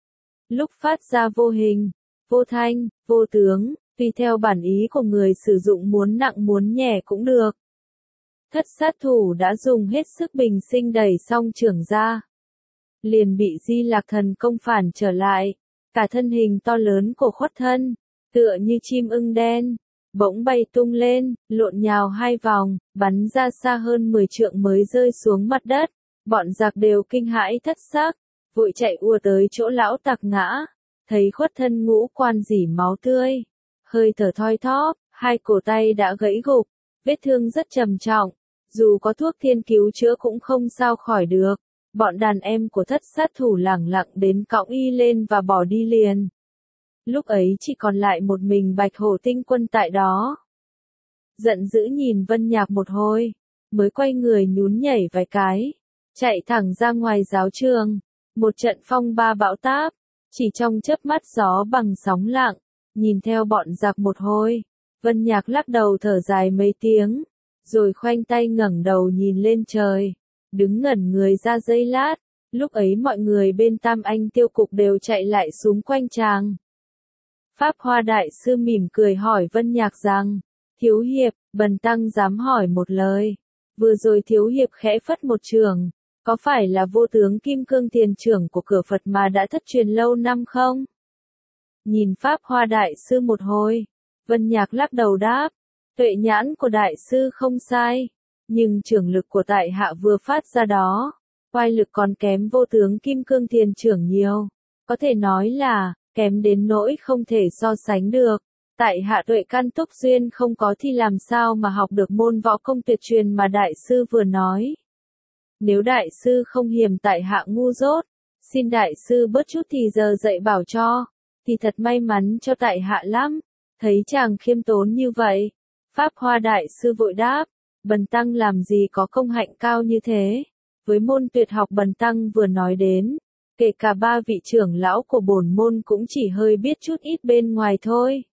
Lúc phát ra vô hình, vô thanh, vô tướng, tùy theo bản ý của người sử dụng muốn nặng muốn nhẹ cũng được. Thất sát thủ đã dùng hết sức bình sinh đẩy song trưởng ra. Liền bị Di Lạc Thần Công phản trở lại, cả thân hình to lớn của khuất thân, tựa như chim ưng đen, bỗng bay tung lên, lộn nhào 2 vòng, bắn ra xa hơn 10 trượng mới rơi xuống mặt đất. Bọn giặc đều kinh hãi thất xác, vội chạy ùa tới chỗ lão tặc ngã, thấy khuất thân ngũ quan rỉ máu tươi, hơi thở thoi thóp, 2 cổ tay đã gãy gục, vết thương rất trầm trọng, dù có thuốc thiên cứu chữa cũng không sao khỏi được. Bọn đàn em của thất sát thủ lẳng lặng đến cõng y lên và bỏ đi liền. Lúc ấy chỉ còn lại một mình Bạch Hổ Tinh Quân tại đó. Giận dữ nhìn Vân Nhạc một hồi, mới quay người nhún nhảy vài cái, chạy thẳng ra ngoài giáo trường. Một trận phong ba bão táp, chỉ trong chớp mắt gió bằng sóng lặng, nhìn theo bọn giặc một hồi. Vân Nhạc lắc đầu thở dài mấy tiếng, rồi khoanh tay ngẩng đầu nhìn lên trời, đứng ngẩn người ra giây lát. Lúc ấy mọi người bên Tam Anh Tiêu Cục đều chạy lại xung quanh chàng. Pháp Hoa Đại Sư mỉm cười hỏi Vân Nhạc rằng, Thiếu Hiệp, bần tăng dám hỏi một lời. Vừa rồi Thiếu Hiệp khẽ phất một trường, có phải là vô tướng Kim Cương Thiền trưởng của cửa Phật mà đã thất truyền lâu năm không? Nhìn Pháp Hoa Đại Sư một hồi, Vân Nhạc lắc đầu đáp, tuệ nhãn của Đại Sư không sai, nhưng trưởng lực của tại hạ vừa phát ra đó, oai lực còn kém vô tướng Kim Cương Thiền trưởng nhiều, có thể nói là kém đến nỗi không thể so sánh được. Tại hạ tuệ căn túc duyên không có thì làm sao mà học được môn võ công tuyệt truyền mà Đại Sư vừa nói. Nếu Đại Sư không hiềm tại hạ ngu dốt, xin Đại Sư bớt chút thì giờ dạy bảo cho, thì thật may mắn cho tại hạ lắm. Thấy chàng khiêm tốn như vậy, Pháp Hoa Đại Sư vội đáp, bần tăng làm gì có công hạnh cao như thế. Với môn tuyệt học bần tăng vừa nói đến, kể cả 3 vị trưởng lão của bổn môn cũng chỉ hơi biết chút ít bên ngoài thôi.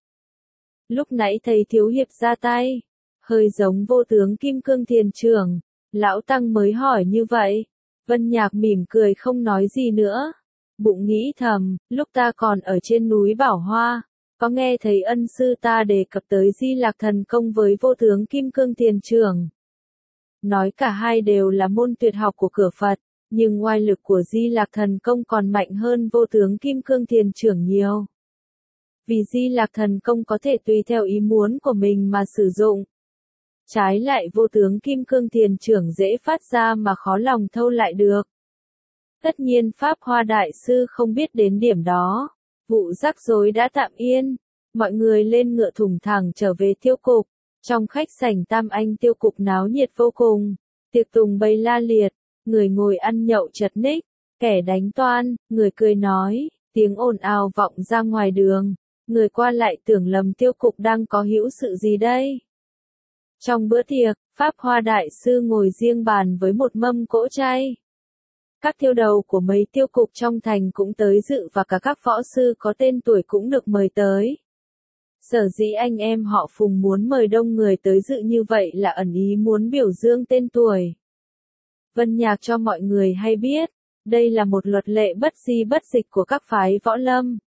Lúc nãy thấy Thiếu Hiệp ra tay, hơi giống vô tướng Kim Cương Thiền trưởng, lão tăng mới hỏi như vậy. Vân Nhạc mỉm cười không nói gì nữa, bụng nghĩ thầm, lúc ta còn ở trên núi Bảo Hoa, có nghe thấy ân sư ta đề cập tới Di Lạc Thần Công với vô tướng Kim Cương Thiền trưởng. nói cả hai đều là môn tuyệt học của cửa Phật, nhưng oai lực của Di Lạc Thần Công còn mạnh hơn Vô Tướng Kim Cương Thiền Trưởng nhiều. Vì Di Lạc Thần Công có thể tùy theo ý muốn của mình mà sử dụng. Trái lại Vô Tướng Kim Cương Thiền Trưởng dễ phát ra mà khó lòng thâu lại được. Tất nhiên Pháp Hoa Đại Sư không biết đến điểm đó. Vụ rắc rối đã tạm yên. Mọi người lên ngựa thủng thẳng trở về tiêu cục. Trong khách sảnh Tam Anh tiêu cục náo nhiệt vô cùng. Tiệc tùng bày la liệt. Người ngồi ăn nhậu chật ních. Kẻ đánh toan, người cười nói. Tiếng ồn ào vọng ra ngoài đường. Người qua lại tưởng lầm tiêu cục đang có hữu sự gì đây. Trong bữa tiệc, Pháp Hoa Đại Sư ngồi riêng bàn với một mâm cỗ chay. Các tiêu đầu của mấy tiêu cục trong thành cũng tới dự và cả các võ sư có tên tuổi cũng được mời tới. Sở dĩ anh em họ Phùng muốn mời đông người tới dự như vậy là ẩn ý muốn biểu dương tên tuổi. Vân Nhạc cho mọi người hay biết, đây là một luật lệ bất di bất dịch của các phái võ lâm.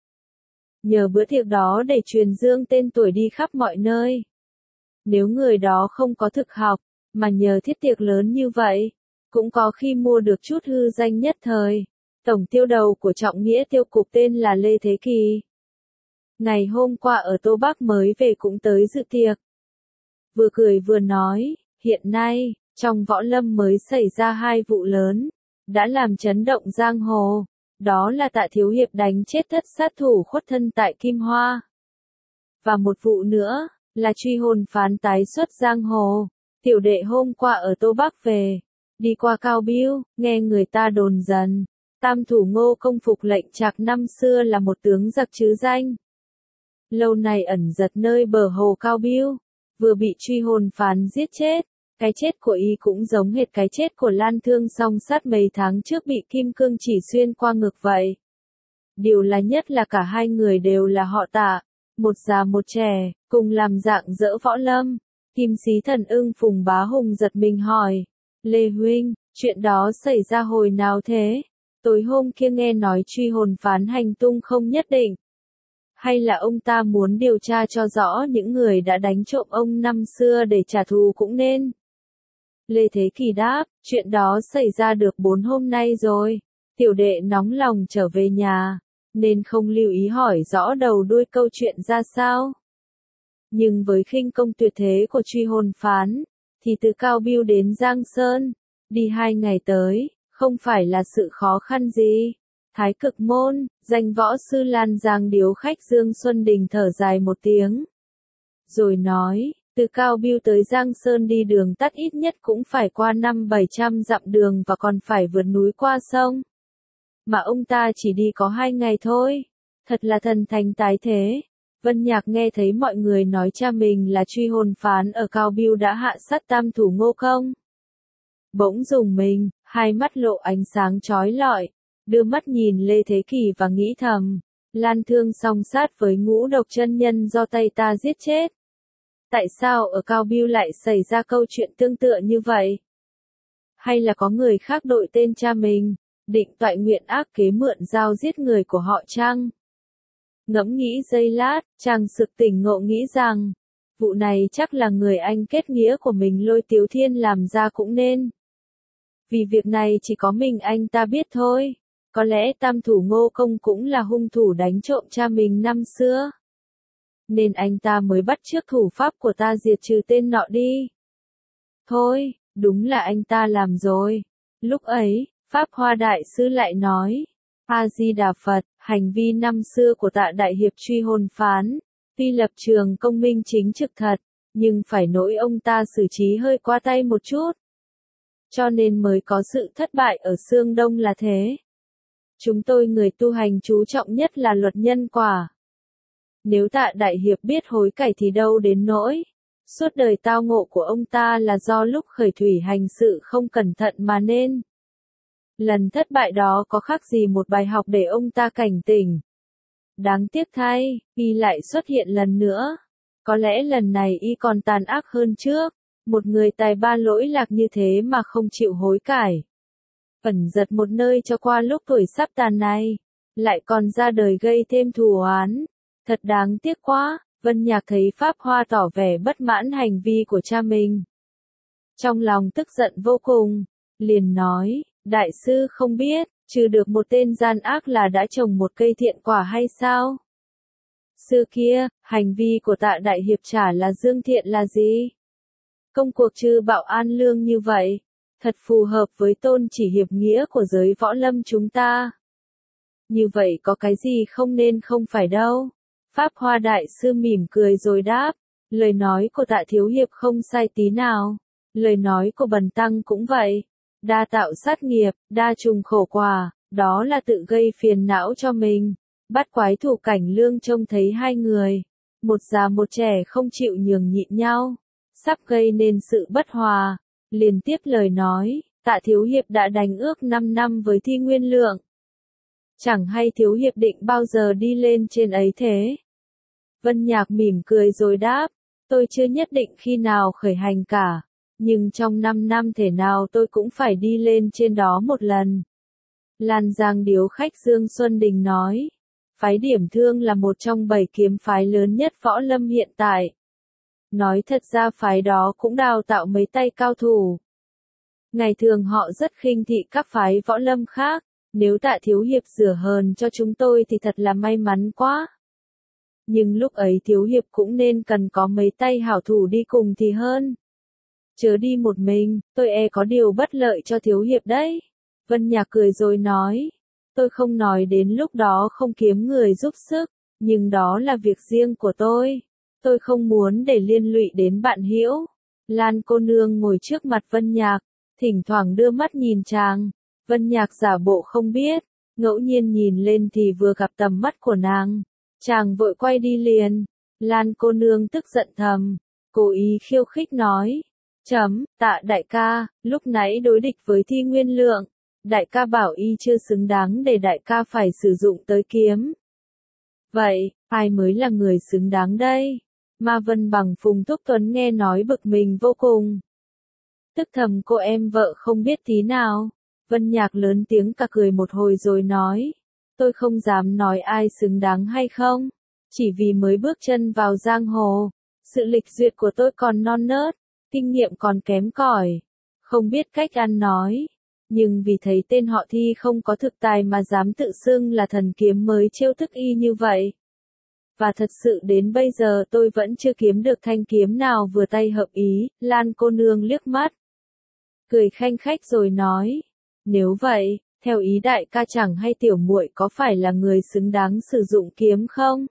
Nhờ bữa tiệc đó để truyền dương tên tuổi đi khắp mọi nơi. Nếu người đó không có thực học, mà nhờ thiết tiệc lớn như vậy, cũng có khi mua được chút hư danh nhất thời. Tổng tiêu đầu của trọng nghĩa tiêu cục tên là Lê Thế Kỳ. Ngày hôm qua ở Tô Bắc mới về cũng tới dự tiệc. Vừa cười vừa nói, hiện nay, trong võ lâm mới xảy ra hai vụ lớn, đã làm chấn động giang hồ. Đó là Tạ Thiếu Hiệp đánh chết thất sát thủ khuất thân tại Kim Hoa. Và một vụ nữa, là truy hồn phán tái xuất giang hồ. Tiểu đệ hôm qua ở Tô Bắc về, đi qua Cao Biêu, nghe người ta đồn dần. Tam thủ Ngô Công phục lệnh Trạc năm xưa là một tướng giặc chứ danh. Lâu nay ẩn giật nơi bờ hồ Cao Biêu, vừa bị truy hồn phán giết chết. Cái chết của y cũng giống hệt cái chết của Lan Thương Song Sát mấy tháng trước bị kim cương chỉ xuyên qua ngực vậy. Điều là nhất là cả hai người đều là họ Tạ, một già một trẻ, cùng làm dạng dỡ võ lâm. Kim Sĩ Thần Ưng Phùng Bá Hùng giật mình hỏi, Lê Huynh, chuyện đó xảy ra hồi nào thế? Tối hôm kia nghe nói truy hồn phán hành tung không nhất định. Hay là ông ta muốn điều tra cho rõ những người đã đánh trộm ông năm xưa để trả thù cũng nên. Lê Thế Kỳ đáp, chuyện đó xảy ra được 4 hôm nay rồi. Tiểu đệ nóng lòng trở về nhà, nên không lưu ý hỏi rõ đầu đuôi câu chuyện ra sao. Nhưng với khinh công tuyệt thế của truy hồn phán, thì từ Cao Biêu đến Giang Sơn, đi 2 ngày tới, không phải là sự khó khăn gì. Thái Cực Môn, danh võ sư Lan Giang điếu khách Dương Xuân Đình thở dài một tiếng. Rồi nói, từ Cao Biêu tới Giang Sơn đi đường tắt ít nhất cũng phải qua 500-700 dặm đường và còn phải vượt núi qua sông. Mà ông ta chỉ đi có 2 ngày thôi. Thật là thần thánh tái thế. Vân Nhạc nghe thấy mọi người nói cha mình là truy hồn phán ở Cao Biêu đã hạ sát tam thủ Ngô Công. Bỗng rùng mình, hai mắt lộ ánh sáng chói lọi, đưa mắt nhìn Lê Thế Kỳ và nghĩ thầm, Lan Thương Song Sát với Ngũ Độc chân nhân do tay ta giết chết. Tại sao ở Cao Biêu lại xảy ra câu chuyện tương tự như vậy? Hay là có người khác đội tên cha mình, định toại nguyện ác kế mượn dao giết người của họ chăng? Ngẫm nghĩ giây lát, chàng sực tỉnh ngộ nghĩ rằng, vụ này chắc là người anh kết nghĩa của mình Lôi Tiếu Thiên làm ra cũng nên. Vì việc này chỉ có mình anh ta biết thôi. Có lẽ tam thủ Ngô Công cũng là hung thủ đánh trộm cha mình năm xưa. Nên anh ta mới bắt chước thủ pháp của ta diệt trừ tên nọ đi. Thôi, đúng là anh ta làm rồi. Lúc ấy, Pháp Hoa Đại Sư lại nói, A-di-đà Phật, hành vi năm xưa của Tạ Đại Hiệp truy hồn phán, tuy lập trường công minh chính trực thật, nhưng phải nỗi ông ta xử trí hơi quá tay một chút. Cho nên mới có sự thất bại ở Xương Đông là thế. Chúng tôi người tu hành chú trọng nhất là luật nhân quả. Nếu Tạ Đại Hiệp biết hối cải thì đâu đến nỗi. Suốt đời tao ngộ của ông ta là do lúc khởi thủy hành sự không cẩn thận mà nên. Lần thất bại đó có khác gì một bài học để ông ta cảnh tỉnh. Đáng tiếc thay, y lại xuất hiện lần nữa. Có lẽ lần này y còn tàn ác hơn trước. Một người tài ba lỗi lạc như thế mà không chịu hối cải. Ẩn giật một nơi cho qua lúc tuổi sắp tàn này. Lại còn ra đời gây thêm thù oán. Thật đáng tiếc quá. Vân Nhạc thấy Pháp Hoa tỏ vẻ bất mãn hành vi của cha mình. trong lòng tức giận vô cùng, liền nói, đại sư không biết, trừ được một tên gian ác là đã trồng một cây thiện quả hay sao? Xưa kia, hành vi của Tạ đại hiệp chả là dương thiện là gì? Công cuộc trừ bạo an lương như vậy, thật phù hợp với tôn chỉ hiệp nghĩa của giới võ lâm chúng ta. Như vậy có cái gì không nên không phải đâu. Pháp Hoa đại sư mỉm cười rồi đáp, lời nói của Tạ thiếu hiệp không sai tí nào, lời nói của bần tăng cũng vậy. Đa tạo sát nghiệp, đa trùng khổ quả, đó là tự gây phiền não cho mình. Bát quái thủ cảnh lương trông thấy hai người, một già một trẻ không chịu nhường nhịn nhau, sắp gây nên sự bất hòa, liền tiếp lời nói, Tạ thiếu hiệp đã đánh ước 5 năm với Thi Nguyên Lượng. Chẳng hay thiếu hiệp định bao giờ đi lên trên ấy thế? Vân Nhạc mỉm cười rồi đáp, tôi chưa nhất định khi nào khởi hành cả, nhưng trong 5 năm thể nào tôi cũng phải đi lên trên đó một lần. Lan Giang điếu khách Dương Xuân Đình nói, phái Điểm Thương là một trong 7 kiếm phái lớn nhất võ lâm hiện tại. Nói thật ra phái đó cũng đào tạo mấy tay cao thủ. Ngày thường họ rất khinh thị các phái võ lâm khác, nếu Tạ thiếu hiệp rửa hờn cho chúng tôi thì thật là may mắn quá. Nhưng lúc ấy thiếu hiệp cũng nên cần có mấy tay hảo thủ đi cùng thì hơn. Chớ đi một mình, tôi e có điều bất lợi cho thiếu hiệp đấy. Vân Nhạc cười rồi nói, tôi không nói đến lúc đó không kiếm người giúp sức, nhưng đó là việc riêng của tôi. Tôi không muốn để liên lụy đến bạn hữu. Lan cô nương ngồi trước mặt Vân Nhạc, thỉnh thoảng đưa mắt nhìn chàng. Vân Nhạc giả bộ không biết, ngẫu nhiên nhìn lên thì vừa gặp tầm mắt của nàng. Chàng vội quay đi liền. Lan cô nương tức giận thầm, cố ý khiêu khích nói. Tạ đại ca, lúc nãy đối địch với Thi Nguyên Lượng, đại ca bảo y chưa xứng đáng để đại ca phải sử dụng tới kiếm. Vậy, ai mới là người xứng đáng đây? Ma Vân bằng Phùng Thúc Tuấn nghe nói bực mình vô cùng. Tức thầm cô em vợ không biết tí nào. Vân Nhạc lớn tiếng cả cười một hồi rồi nói, tôi không dám nói ai xứng đáng hay không, chỉ vì mới bước chân vào giang hồ, sự lịch duyệt của tôi còn non nớt, kinh nghiệm còn kém cỏi, không biết cách ăn nói, nhưng vì thấy tên họ Thi không có thực tài mà dám tự xưng là thần kiếm mới trêu thức y như vậy. Và thật sự đến bây giờ tôi vẫn chưa kiếm được thanh kiếm nào vừa tay hợp ý. Lan cô nương liếc mắt, cười khanh khách rồi nói, nếu vậy, theo ý đại ca chẳng hay tiểu muội có phải là người xứng đáng sử dụng kiếm không?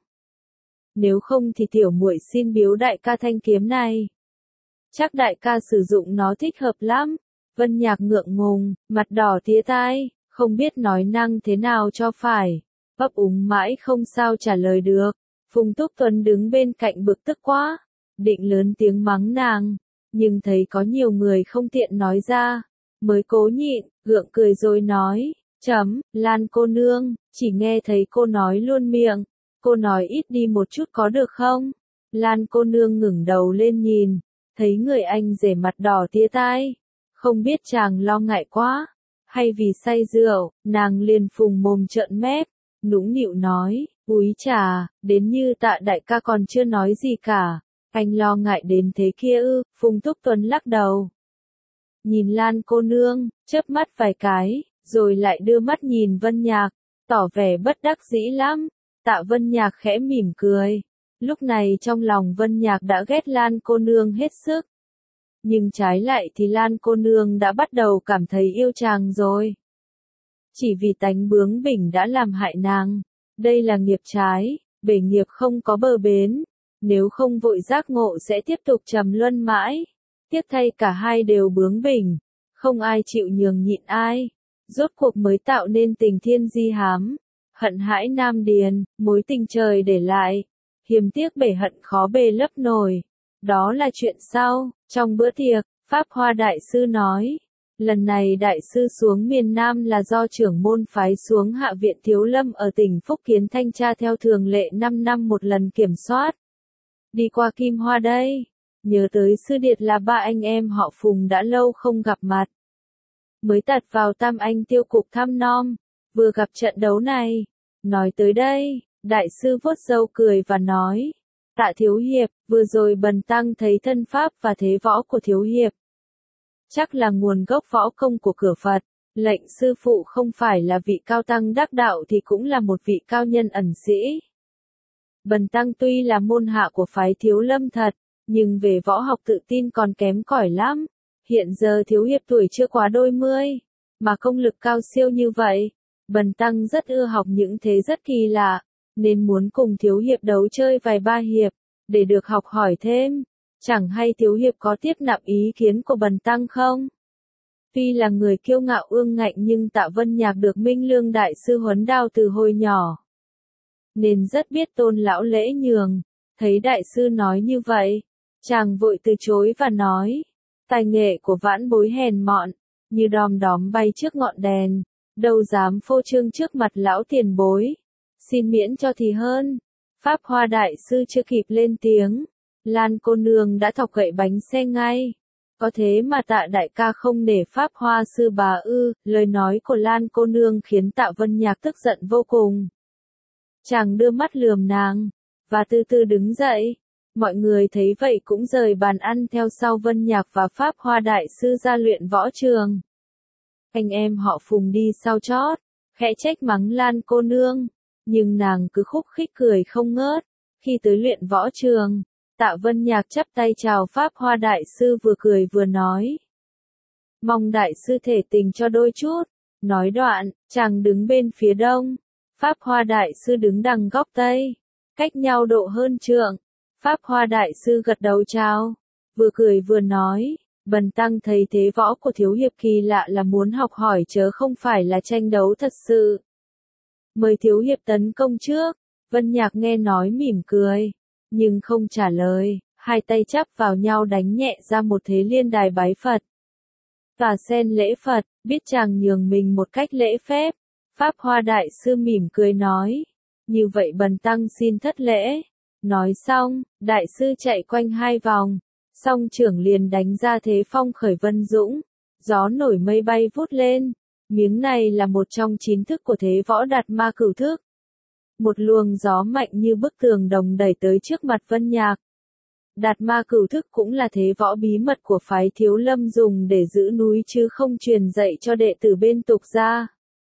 Nếu không thì tiểu muội xin biếu đại ca thanh kiếm này. Chắc đại ca sử dụng nó thích hợp lắm. Vân Nhạc ngượng ngùng, mặt đỏ tía tai, không biết nói năng thế nào cho phải. Ấp úng mãi không sao trả lời được. Phùng Túc Tuấn đứng bên cạnh bực tức quá, định lớn tiếng mắng nàng, nhưng thấy có nhiều người không tiện nói ra, mới cố nhịn, gượng cười rồi nói, Lan cô nương, chỉ nghe thấy cô nói luôn miệng, cô nói ít đi một chút có được không? Lan cô nương ngẩng đầu lên nhìn, thấy người anh rể mặt đỏ tía tai, không biết chàng lo ngại quá, hay vì say rượu, nàng liền phùng mồm trợn mép, nũng nịu nói, úi chà, đến như Tạ đại ca còn chưa nói gì cả, anh lo ngại đến thế kia ư? Phùng Thúc Tuấn lắc đầu. Nhìn Lan cô nương, chớp mắt vài cái, rồi lại đưa mắt nhìn Vân Nhạc, tỏ vẻ bất đắc dĩ lắm. Tạ Vân Nhạc khẽ mỉm cười. Lúc này trong lòng Vân Nhạc đã ghét Lan cô nương hết sức. Nhưng trái lại thì Lan cô nương đã bắt đầu cảm thấy yêu chàng rồi. Chỉ vì tánh bướng bỉnh đã làm hại nàng. Đây là nghiệp trái, bể nghiệp không có bờ bến. Nếu không vội giác ngộ sẽ tiếp tục trầm luân mãi. Tiếc thay cả hai đều bướng bỉnh. Không ai chịu nhường nhịn ai. Rốt cuộc mới tạo nên tình thiên di hám. Hận hãi Nam Điền, mối tình trời để lại. Hiềm tiếc bể hận khó bề lấp nổi. Đó là chuyện sau. Trong bữa tiệc, Pháp Hoa Đại Sư nói. Lần này Đại Sư xuống miền Nam là do trưởng môn phái xuống Hạ viện Thiếu Lâm ở tỉnh Phúc Kiến thanh tra theo thường lệ 5 năm một lần kiểm soát. Đi qua Kim Hoa đây. Nhớ tới Sư Điệt là ba anh em họ Phùng đã lâu không gặp mặt. Mới tạt vào Tam Anh tiêu cục thăm nom. Vừa gặp trận đấu này. Nói tới đây, Đại Sư vuốt râu cười và nói. Tạ thiếu hiệp, vừa rồi bần tăng thấy thân pháp và thế võ của thiếu hiệp. chắc là nguồn gốc võ công của cửa Phật. Lệnh sư phụ không phải là vị cao tăng đắc đạo thì cũng là một vị cao nhân ẩn sĩ. Bần tăng tuy là môn hạ của phái Thiếu Lâm thật, nhưng về võ học tự tin còn kém cỏi lắm. Hiện giờ thiếu hiệp tuổi chưa quá đôi mươi, mà công lực cao siêu như vậy. Bần tăng rất ưa học những thế rất kỳ lạ, nên muốn cùng thiếu hiệp đấu chơi vài ba hiệp, để được học hỏi thêm. Chẳng hay thiếu hiệp có tiếp nạp ý kiến của bần tăng không? Tuy là người kiêu ngạo ương ngạnh nhưng Tạ Vân Nhạc được Minh Lương đại sư huấn đao từ hồi nhỏ, nên rất biết tôn lão lễ nhường. Thấy đại sư nói như vậy, chàng vội từ chối và nói, tài nghệ của vãn bối hèn mọn, như đom đóm bay trước ngọn đèn, đâu dám phô trương trước mặt lão tiền bối. Xin miễn cho thì hơn. Pháp Hoa đại sư chưa kịp lên tiếng, Lan cô nương đã thọc gậy bánh xe ngay. Có thế mà Tạ đại ca không nể Pháp Hoa sư bà ư? Lời nói của Lan cô nương khiến Tạ Vân Nhạc tức giận vô cùng. Chàng đưa mắt lườm nàng, và từ từ đứng dậy. Mọi người thấy vậy cũng rời bàn ăn theo sau Vân Nhạc và Pháp Hoa đại sư ra luyện võ trường. Anh em họ Phùng đi sau chót, khẽ trách mắng Lan cô nương, nhưng nàng cứ khúc khích cười không ngớt. Khi tới luyện võ trường, Tạ Vân Nhạc chắp tay chào Pháp Hoa đại sư vừa cười vừa nói, mong đại sư thể tình cho đôi chút. Nói đoạn, chàng đứng bên phía đông, Pháp Hoa đại sư đứng đằng góc tây, cách nhau độ hơn trượng. Pháp Hoa đại sư gật đầu chào, vừa cười vừa nói, bần tăng thấy thế võ của thiếu hiệp kỳ lạ là muốn học hỏi chớ không phải là tranh đấu thật sự. Mời thiếu hiệp tấn công trước. Vân Nhạc nghe nói mỉm cười, nhưng không trả lời, hai tay chắp vào nhau đánh nhẹ ra một thế liên đài bái Phật. Tòa sen lễ Phật, biết chàng nhường mình một cách lễ phép. Pháp Hoa đại sư mỉm cười nói, như vậy bần tăng xin thất lễ. Nói xong, đại sư chạy quanh hai vòng, song trưởng liền đánh ra thế phong khởi vân dũng, gió nổi mây bay vút lên. Miếng này là một trong 9 thức của thế võ Đạt Ma Cửu thức. Một luồng gió mạnh như bức tường đồng đẩy tới trước mặt Vân Nhạc. Đạt Ma Cửu thức cũng là thế võ bí mật của phái Thiếu Lâm dùng để giữ núi chứ không truyền dạy cho đệ tử bên tục gia.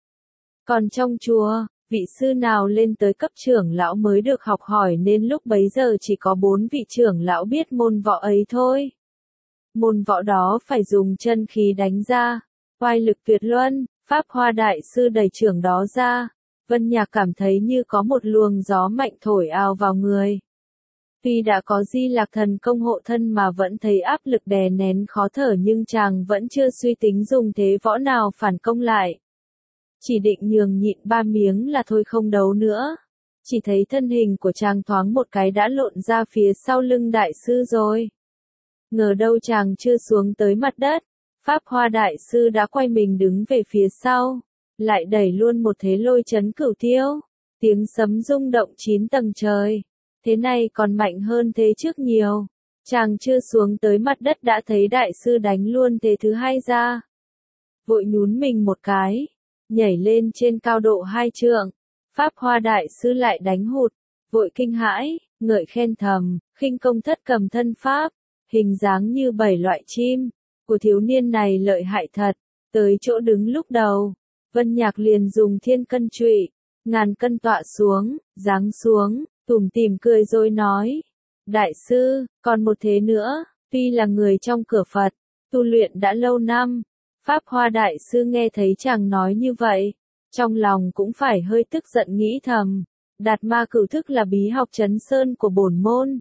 Còn trong chùa, vị sư nào lên tới cấp trưởng lão mới được học hỏi nên lúc bấy giờ chỉ có 4 vị trưởng lão biết môn võ ấy thôi. Môn võ đó phải dùng chân khí đánh ra, oai lực tuyệt luân. Pháp Hoa đại sư đẩy trưởng đó ra, Vân Nhạc cảm thấy như có một luồng gió mạnh thổi ào vào người. Tuy đã có Di Lạc thần công hộ thân mà vẫn thấy áp lực đè nén khó thở nhưng chàng vẫn chưa suy tính dùng thế võ nào phản công lại. Chỉ định nhường nhịn 3 miếng là thôi không đấu nữa. Chỉ thấy thân hình của chàng thoáng một cái đã lộn ra phía sau lưng đại sư rồi. Ngờ đâu chàng chưa xuống tới mặt đất, Pháp Hoa đại sư đã quay mình đứng về phía sau, lại đẩy luôn một thế lôi chấn cửu tiêu. Tiếng sấm rung động 9 tầng trời. Thế này còn mạnh hơn thế trước nhiều. Chàng chưa xuống tới mặt đất đã thấy đại sư đánh luôn thế thứ hai ra. Vội nhún mình một cái, nhảy lên trên cao độ 2 trượng. Pháp Hoa đại sư lại đánh hụt, vội kinh hãi, ngợi khen thầm, khinh công thất cầm thân pháp, hình dáng như 7 loại chim, của thiếu niên này lợi hại thật. Tới chỗ đứng lúc đầu, Vân Nhạc liền dùng thiên cân trụy, ngàn cân tọa xuống, giáng xuống, tủm tỉm cười rồi nói, đại sư, còn một thế nữa. Tuy là người trong cửa Phật, tu luyện đã lâu năm, Pháp Hoa đại sư nghe thấy chàng nói như vậy, trong lòng cũng phải hơi tức giận nghĩ thầm, Đạt Ma Cửu thức là bí học chấn sơn của bổn môn.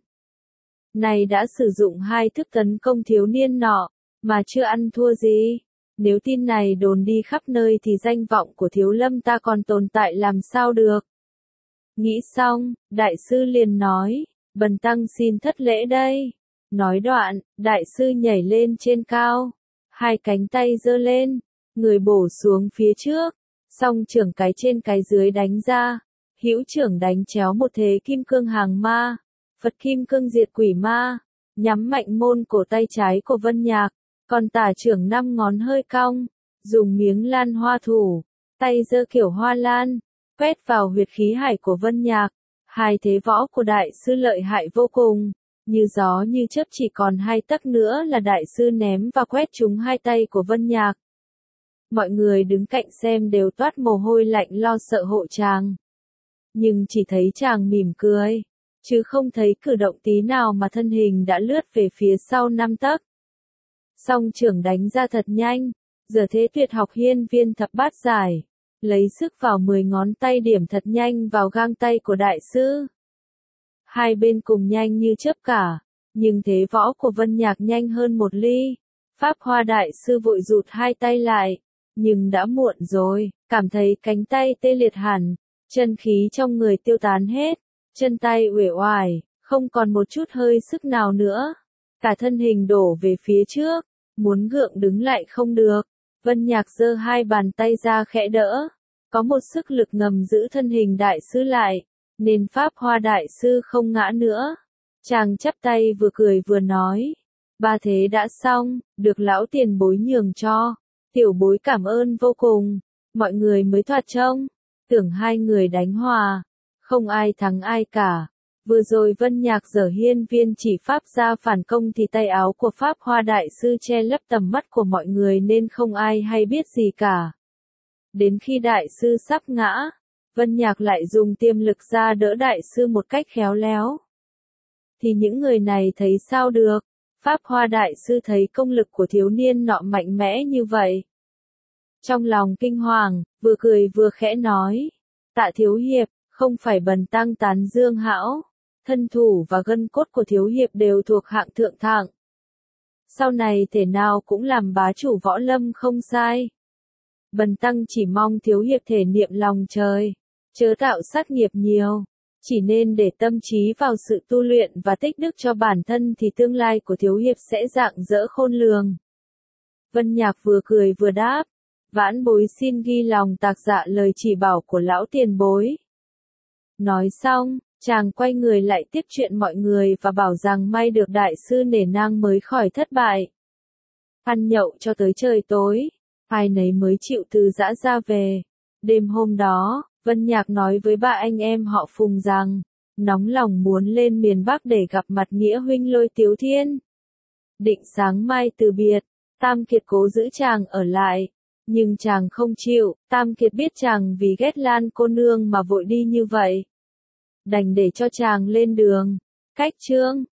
Này đã sử dụng 2 thức tấn công thiếu niên nọ, mà chưa ăn thua gì. Nếu tin này đồn đi khắp nơi thì danh vọng của Thiếu Lâm ta còn tồn tại làm sao được. Nghĩ xong, đại sư liền nói, bần tăng xin thất lễ đây. Nói đoạn, đại sư nhảy lên trên cao, 2 cánh tay giơ lên, người bổ xuống phía trước, song trưởng cái trên cái dưới đánh ra, hữu trưởng đánh chéo một thế kim cương hàng ma, Phật kim cương diệt quỷ ma, nhắm mạnh môn cổ tay trái của Vân Nhạc, còn tả trưởng 5 ngón hơi cong, dùng miếng lan hoa thủ, tay giơ kiểu hoa lan, quét vào huyệt khí hải của Vân Nhạc. 2 thế võ của đại sư lợi hại vô cùng, Như gió như chớp chỉ còn 2 tấc nữa là đại sư ném và quét trúng 2 tay của Vân Nhạc. Mọi người đứng cạnh xem đều toát mồ hôi lạnh lo sợ hộ chàng. Nhưng chỉ thấy chàng mỉm cười, chứ không thấy cử động tí nào mà thân hình đã lướt về phía sau 5 tấc. Song trưởng đánh ra thật nhanh, giờ thế tuyệt học hiên viên thập bát giải, lấy sức vào 10 ngón tay điểm thật nhanh vào gang tay của đại sư. Hai bên cùng nhanh như chớp cả, nhưng thế võ của Vân Nhạc nhanh hơn một ly. Pháp Hoa đại sư vội rụt 2 tay lại, nhưng đã muộn rồi, cảm thấy cánh tay tê liệt hẳn, chân khí trong người tiêu tán hết, chân tay uể oải, không còn một chút hơi sức nào nữa. Cả thân hình đổ về phía trước, muốn gượng đứng lại không được. Vân Nhạc giơ 2 bàn tay ra khẽ đỡ, có một sức lực ngầm giữ thân hình đại sư lại, nên Pháp Hoa đại sư không ngã nữa. Chàng chắp tay vừa cười vừa nói, ba thế đã xong, được lão tiền bối nhường cho, tiểu bối cảm ơn vô cùng. Mọi người mới thoạt trông, tưởng hai người đánh hòa, không ai thắng ai cả. Vừa rồi Vân Nhạc giở hiên viên chỉ pháp ra phản công thì tay áo của Pháp Hoa đại sư che lấp tầm mắt của mọi người nên không ai hay biết gì cả. Đến khi đại sư sắp ngã, Vân Nhạc lại dùng tiềm lực ra đỡ đại sư một cách khéo léo. Thì những người này thấy sao được? Pháp Hoa đại sư thấy công lực của thiếu niên nọ mạnh mẽ như vậy. Trong lòng kinh hoàng, vừa cười vừa khẽ nói, Tạ thiếu hiệp, không phải bần tăng tán dương hão, thân thủ và gân cốt của thiếu hiệp đều thuộc hạng thượng thặng. Sau này thể nào cũng làm bá chủ võ lâm không sai. Bần tăng chỉ mong thiếu hiệp thể niệm lòng trời, chớ tạo sát nghiệp nhiều, chỉ nên để tâm trí vào sự tu luyện và tích đức cho bản thân thì tương lai của thiếu hiệp sẽ rạng rỡ khôn lường. Vân Nhạc vừa cười vừa đáp, vãn bối xin ghi lòng tạc dạ lời chỉ bảo của lão tiền bối. Nói xong, chàng quay người lại tiếp chuyện mọi người và bảo rằng may được đại sư nể nang mới khỏi thất bại. Ăn nhậu cho tới trời tối, ai nấy mới chịu từ giã ra về. Đêm hôm đó, Vân Nhạc nói với ba anh em họ Phùng rằng, nóng lòng muốn lên miền Bắc để gặp mặt nghĩa huynh Lôi Tiếu Thiên. Định sáng mai từ biệt, Tam Kiệt cố giữ chàng ở lại, nhưng chàng không chịu. Tam Kiệt biết chàng vì ghét Lan cô nương mà vội đi như vậy, đành để cho chàng lên đường. Cách chương